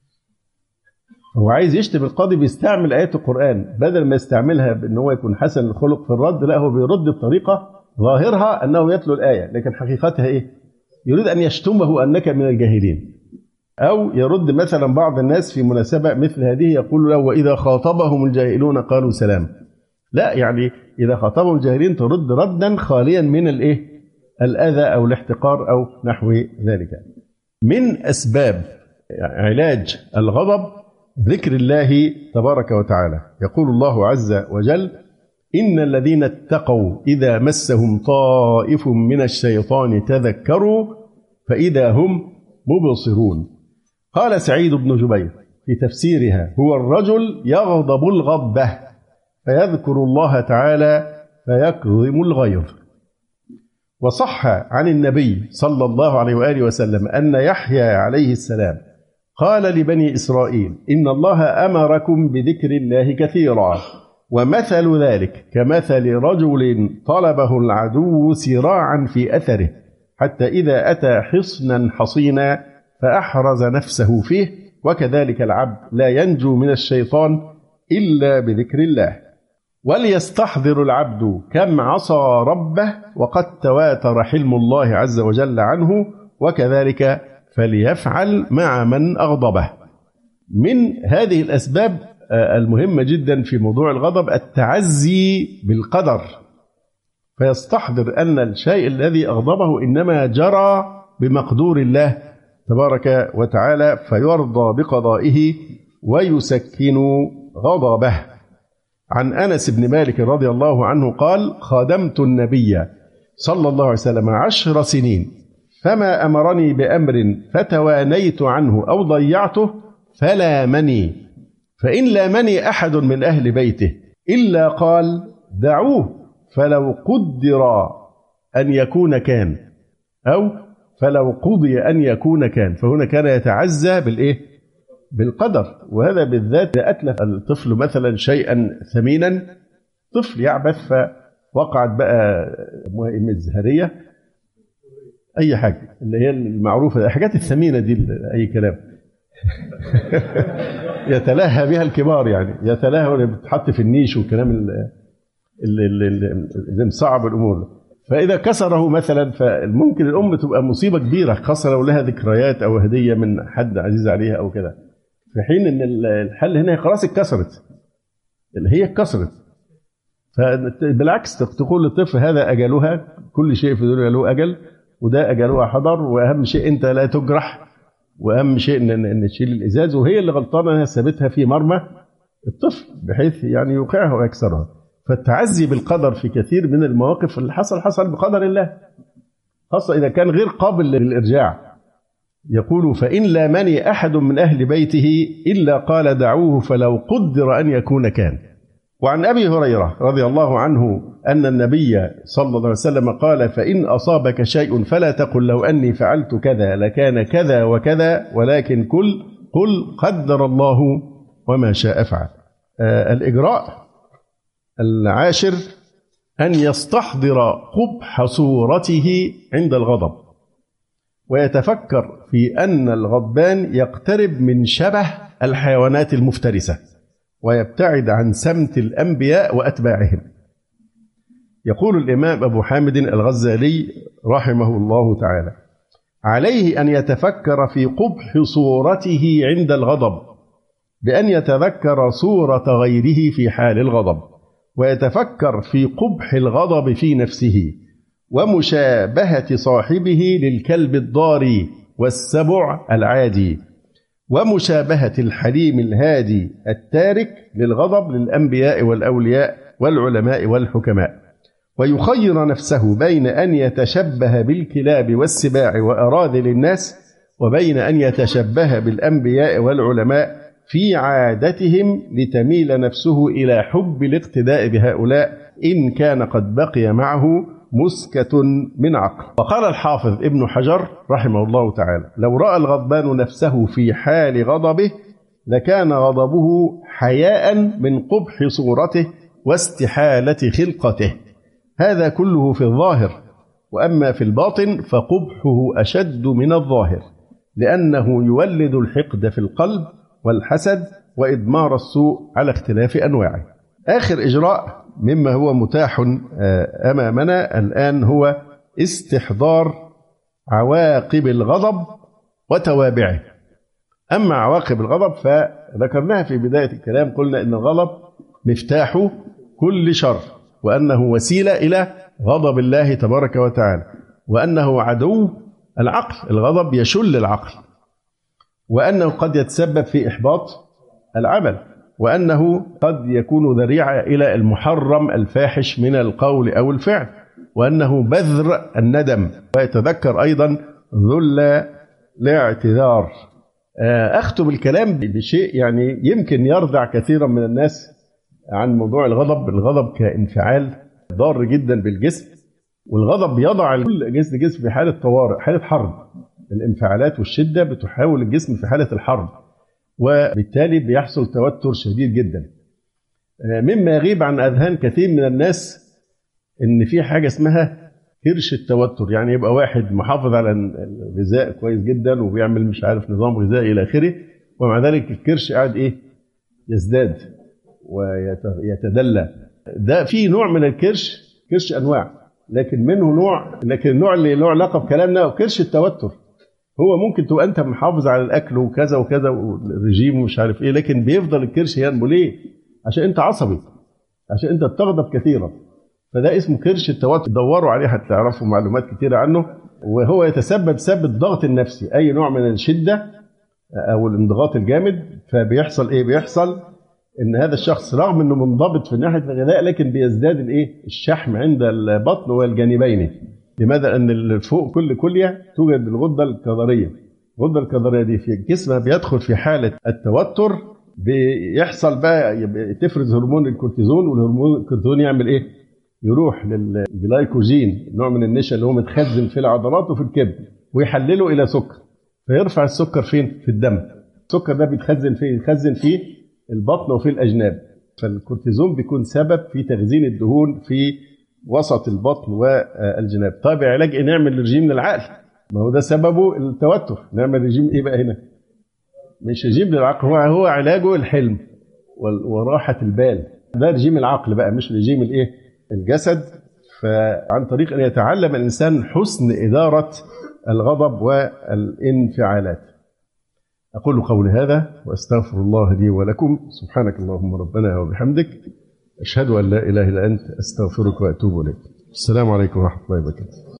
Speaker 1: هو عايز يشتم القاضي بيستعمل آيات القرآن، بدل ما يستعملها بأن هو يكون حسن الخلق في الرد، لا هو بيرد بطريقة ظاهرها أنه يتلو الآية لكن حقيقتها إيه؟ يريد أن يشتمه أنك من الجاهلين. أو يرد مثلا بعض الناس في مناسبة مثل هذه يقول له وإذا خاطبهم الجاهلون قالوا سلام. لا، يعني إذا خاطبهم الجاهلين ترد ردا خاليا من الإيه؟ الأذى أو الاحتقار أو نحو ذلك. من أسباب علاج الغضب ذكر الله تبارك وتعالى. يقول الله عز وجل إن الذين اتقوا إذا مسهم طائف من الشيطان تذكروا فإذا هم مبصرون. قال سعيد بن جبير في تفسيرها هو الرجل يغضب الغضبة فيذكر الله تعالى فيكظم الغيظ. وصح عن النبي صلى الله عليه وآله وسلم أن يحيى عليه السلام قال لبني إسرائيل إن الله أمركم بذكر الله كثيرا، ومثل ذلك كمثل رجل طلبه العدو سراعا في أثره حتى إذا أتى حصنا حصينا فأحرز نفسه فيه، وكذلك العبد لا ينجو من الشيطان إلا بذكر الله. وليستحضر العبد كم عصى ربه وقد تواتر حلم الله عز وجل عنه، وكذلك فليفعل مع من أغضبه. من هذه الأسباب المهمة جدا في موضوع الغضب التعزي بالقدر، فيستحضر أن الشيء الذي أغضبه إنما جرى بمقدور الله تبارك وتعالى، فيرضى بقضائه ويسكن غضبه. عن أنس بن مالك رضي الله عنه قال خادمت النبي صلى الله عليه وسلم 10 سنين فما أمرني بأمر فتوانيت عنه أو ضيعته فلامني، فإن لامني أحد من أهل بيته إلا قال دعوه فلو قدر أن يكون كان، أو فلو قضي أن يكون كان، فهنا كان يتعزى بالإيه؟ بالقدر. وهذا بالذات أتلف الطفل مثلا شيئا ثمينا، طفل يعبث فوقعت بقى مزهرية أي حاجة اللي هي المعروفة الحاجات الثمينة دي أي كلام يتلهى بها الكبار، يعني يتلهى ولا بتحط في النيش والكلام اللي مصعب الأمور. فإذا كسره مثلا فممكن الأم تبقى مصيبة كبيرة، خاصة لو لها ذكريات أو هدية من حد عزيز عليها أو كده، في حين أن الحل هنا خلاص اتكسرت، اللي هي اتكسرت. فبالعكس تقول للطفل هذا أجلها، كل شيء في الدنيا له أجل وده أجلها حضر، وأهم شيء أنت لا تجرح، وأهم شيء أن تشيل الإزاز، وهي اللي غلطانة أنها سابتها في مرمى الطفل بحيث يعني يوقعها ويكسرها. فالتعزي بالقدر في كثير من المواقف اللي حصل بقدر الله، خاصة إذا كان غير قابل للإرجاع. يقول فإن لامني أحد من أهل بيته إلا قال دعوه فلو قدر أن يكون كان. وعن أبي هريرة رضي الله عنه أن النبي صلى الله عليه وسلم قال فإن أصابك شيء فلا تقل لو أني فعلت كذا لكان كذا وكذا، ولكن قل قدر الله وما شاء فعل. الإجراء العاشر أن يستحضر قبح صورته عند الغضب، ويتفكر في أن الغضبان يقترب من شبه الحيوانات المفترسة، ويبتعد عن سمت الأنبياء وأتباعهم. يقول الإمام أبو حامد الغزالي رحمه الله تعالى عليه أن يتفكر في قبح صورته عند الغضب، بأن يتذكر صورة غيره في حال الغضب، ويتفكر في قبح الغضب في نفسه، ومشابهة صاحبه للكلب الضاري والسبع العادي، ومشابهة الحليم الهادي التارك للغضب للأنبياء والأولياء والعلماء والحكماء، ويخير نفسه بين أن يتشبه بالكلاب والسباع وأراذل الناس، وبين أن يتشبه بالأنبياء والعلماء في عادتهم، لتميل نفسه إلى حب الاقتداء بهؤلاء إن كان قد بقي معه مسكة من عقل. وقال الحافظ ابن حجر رحمه الله تعالى: لو رأى الغضبان نفسه في حال غضبه لكان غضبه حياء من قبح صورته واستحالة خلقته. هذا كله في الظاهر، وأما في الباطن فقبحه أشد من الظاهر، لأنه يولد الحقد في القلب والحسد وإدمار السوء على اختلاف أنواعه. آخر إجراء مما هو متاح أمامنا الآن هو استحضار عواقب الغضب وتوابعه. أما عواقب الغضب فذكرناها في بداية الكلام، قلنا إن الغضب مفتاح كل شر، وأنه وسيلة إلى غضب الله تبارك وتعالى، وأنه عدو العقل، الغضب يشل العقل، وأنه قد يتسبب في إحباط العمل، وأنه قد يكون ذريعة إلى المحرم الفاحش من القول أو الفعل، وأنه بذر الندم، ويتذكر أيضا ذل الاعتذار. أختم الكلام بشيء يعني يمكن يردع كثيرا من الناس عن موضوع الغضب. الغضب كانفعال ضار جدا بالجسم، والغضب يضع كل أجهزة الجسم في حالة طوارئ، حالة حرب. الانفعالات والشدة بتحول الجسم في حالة الحرب، وبالتالي بيحصل توتر شديد جدا. مما يغيب عن أذهان كثير من الناس إن في حاجة اسمها كرش التوتر، يعني يبقى واحد محافظ على الغذاء كويس جدا وبيعمل مش عارف نظام غذائي إلى آخره، ومع ذلك الكرش قاعد إيه؟ يزداد ويتدلى. ده في نوع من الكرش، كرش أنواع، لكن النوع اللي له علاقة بكلامنا كرش التوتر. هو ممكن تبقى أنت محافظ على الأكل وكذا وكذا والرجيم ومش عارف إيه، لكن بيفضل الكرش ينمو. ليه؟ عشان أنت عصبي، عشان أنت بتغضب كثيرا، فده اسمه كرش التوتر. دوروا عليه هتعرفوا معلومات كثيرة عنه. وهو يتسبب بسبب الضغط النفسي، أي نوع من الشدة أو الانضغاط الجامد، فبيحصل إيه؟ بيحصل إن هذا الشخص رغم إنه منضبط في ناحية الغذاء لكن بيزداد الإيه؟ الشحم عند البطن والجانبين. لماذا؟ لأن فوق كل كلية توجد الغدة الكظرية. الغدة الكظرية دي في جسمها بيدخل في حالة التوتر، بيحصل بقى تفرز هرمون الكورتيزون، والهرمون الكورتيزون يعمل إيه؟ يروح للجلايكوجين، نوع من النشا اللي هو متخزن في العضلات وفي الكبد، ويحلله إلى سكر، فيرفع السكر فين؟ في الدم. السكر ده بيتخزن فين؟ يتخزن في البطن وفي الأجناب. فالكورتيزون بيكون سبب في تخزين الدهون في وسط البطن والجناب. طيب علاج إيه؟ نعمل رجيم للعقل، ما هو ده سببه التوتر. نعمل رجيم إيه بقى هنا؟ مش رجيم للعقل، هو علاجه الحلم وراحة البال. ده رجيم العقل بقى، مش رجيم الإيه؟ الجسد. فعن طريق أن يتعلم الإنسان حسن إدارة الغضب والانفعالات. أقول قولي هذا وأستغفر الله لي ولكم. سبحانك اللهم ربنا وبحمدك، أشهد أن لا إله إلا أنت، أستغفرك وأتوب إليك. السلام عليكم ورحمة الله وبركاته.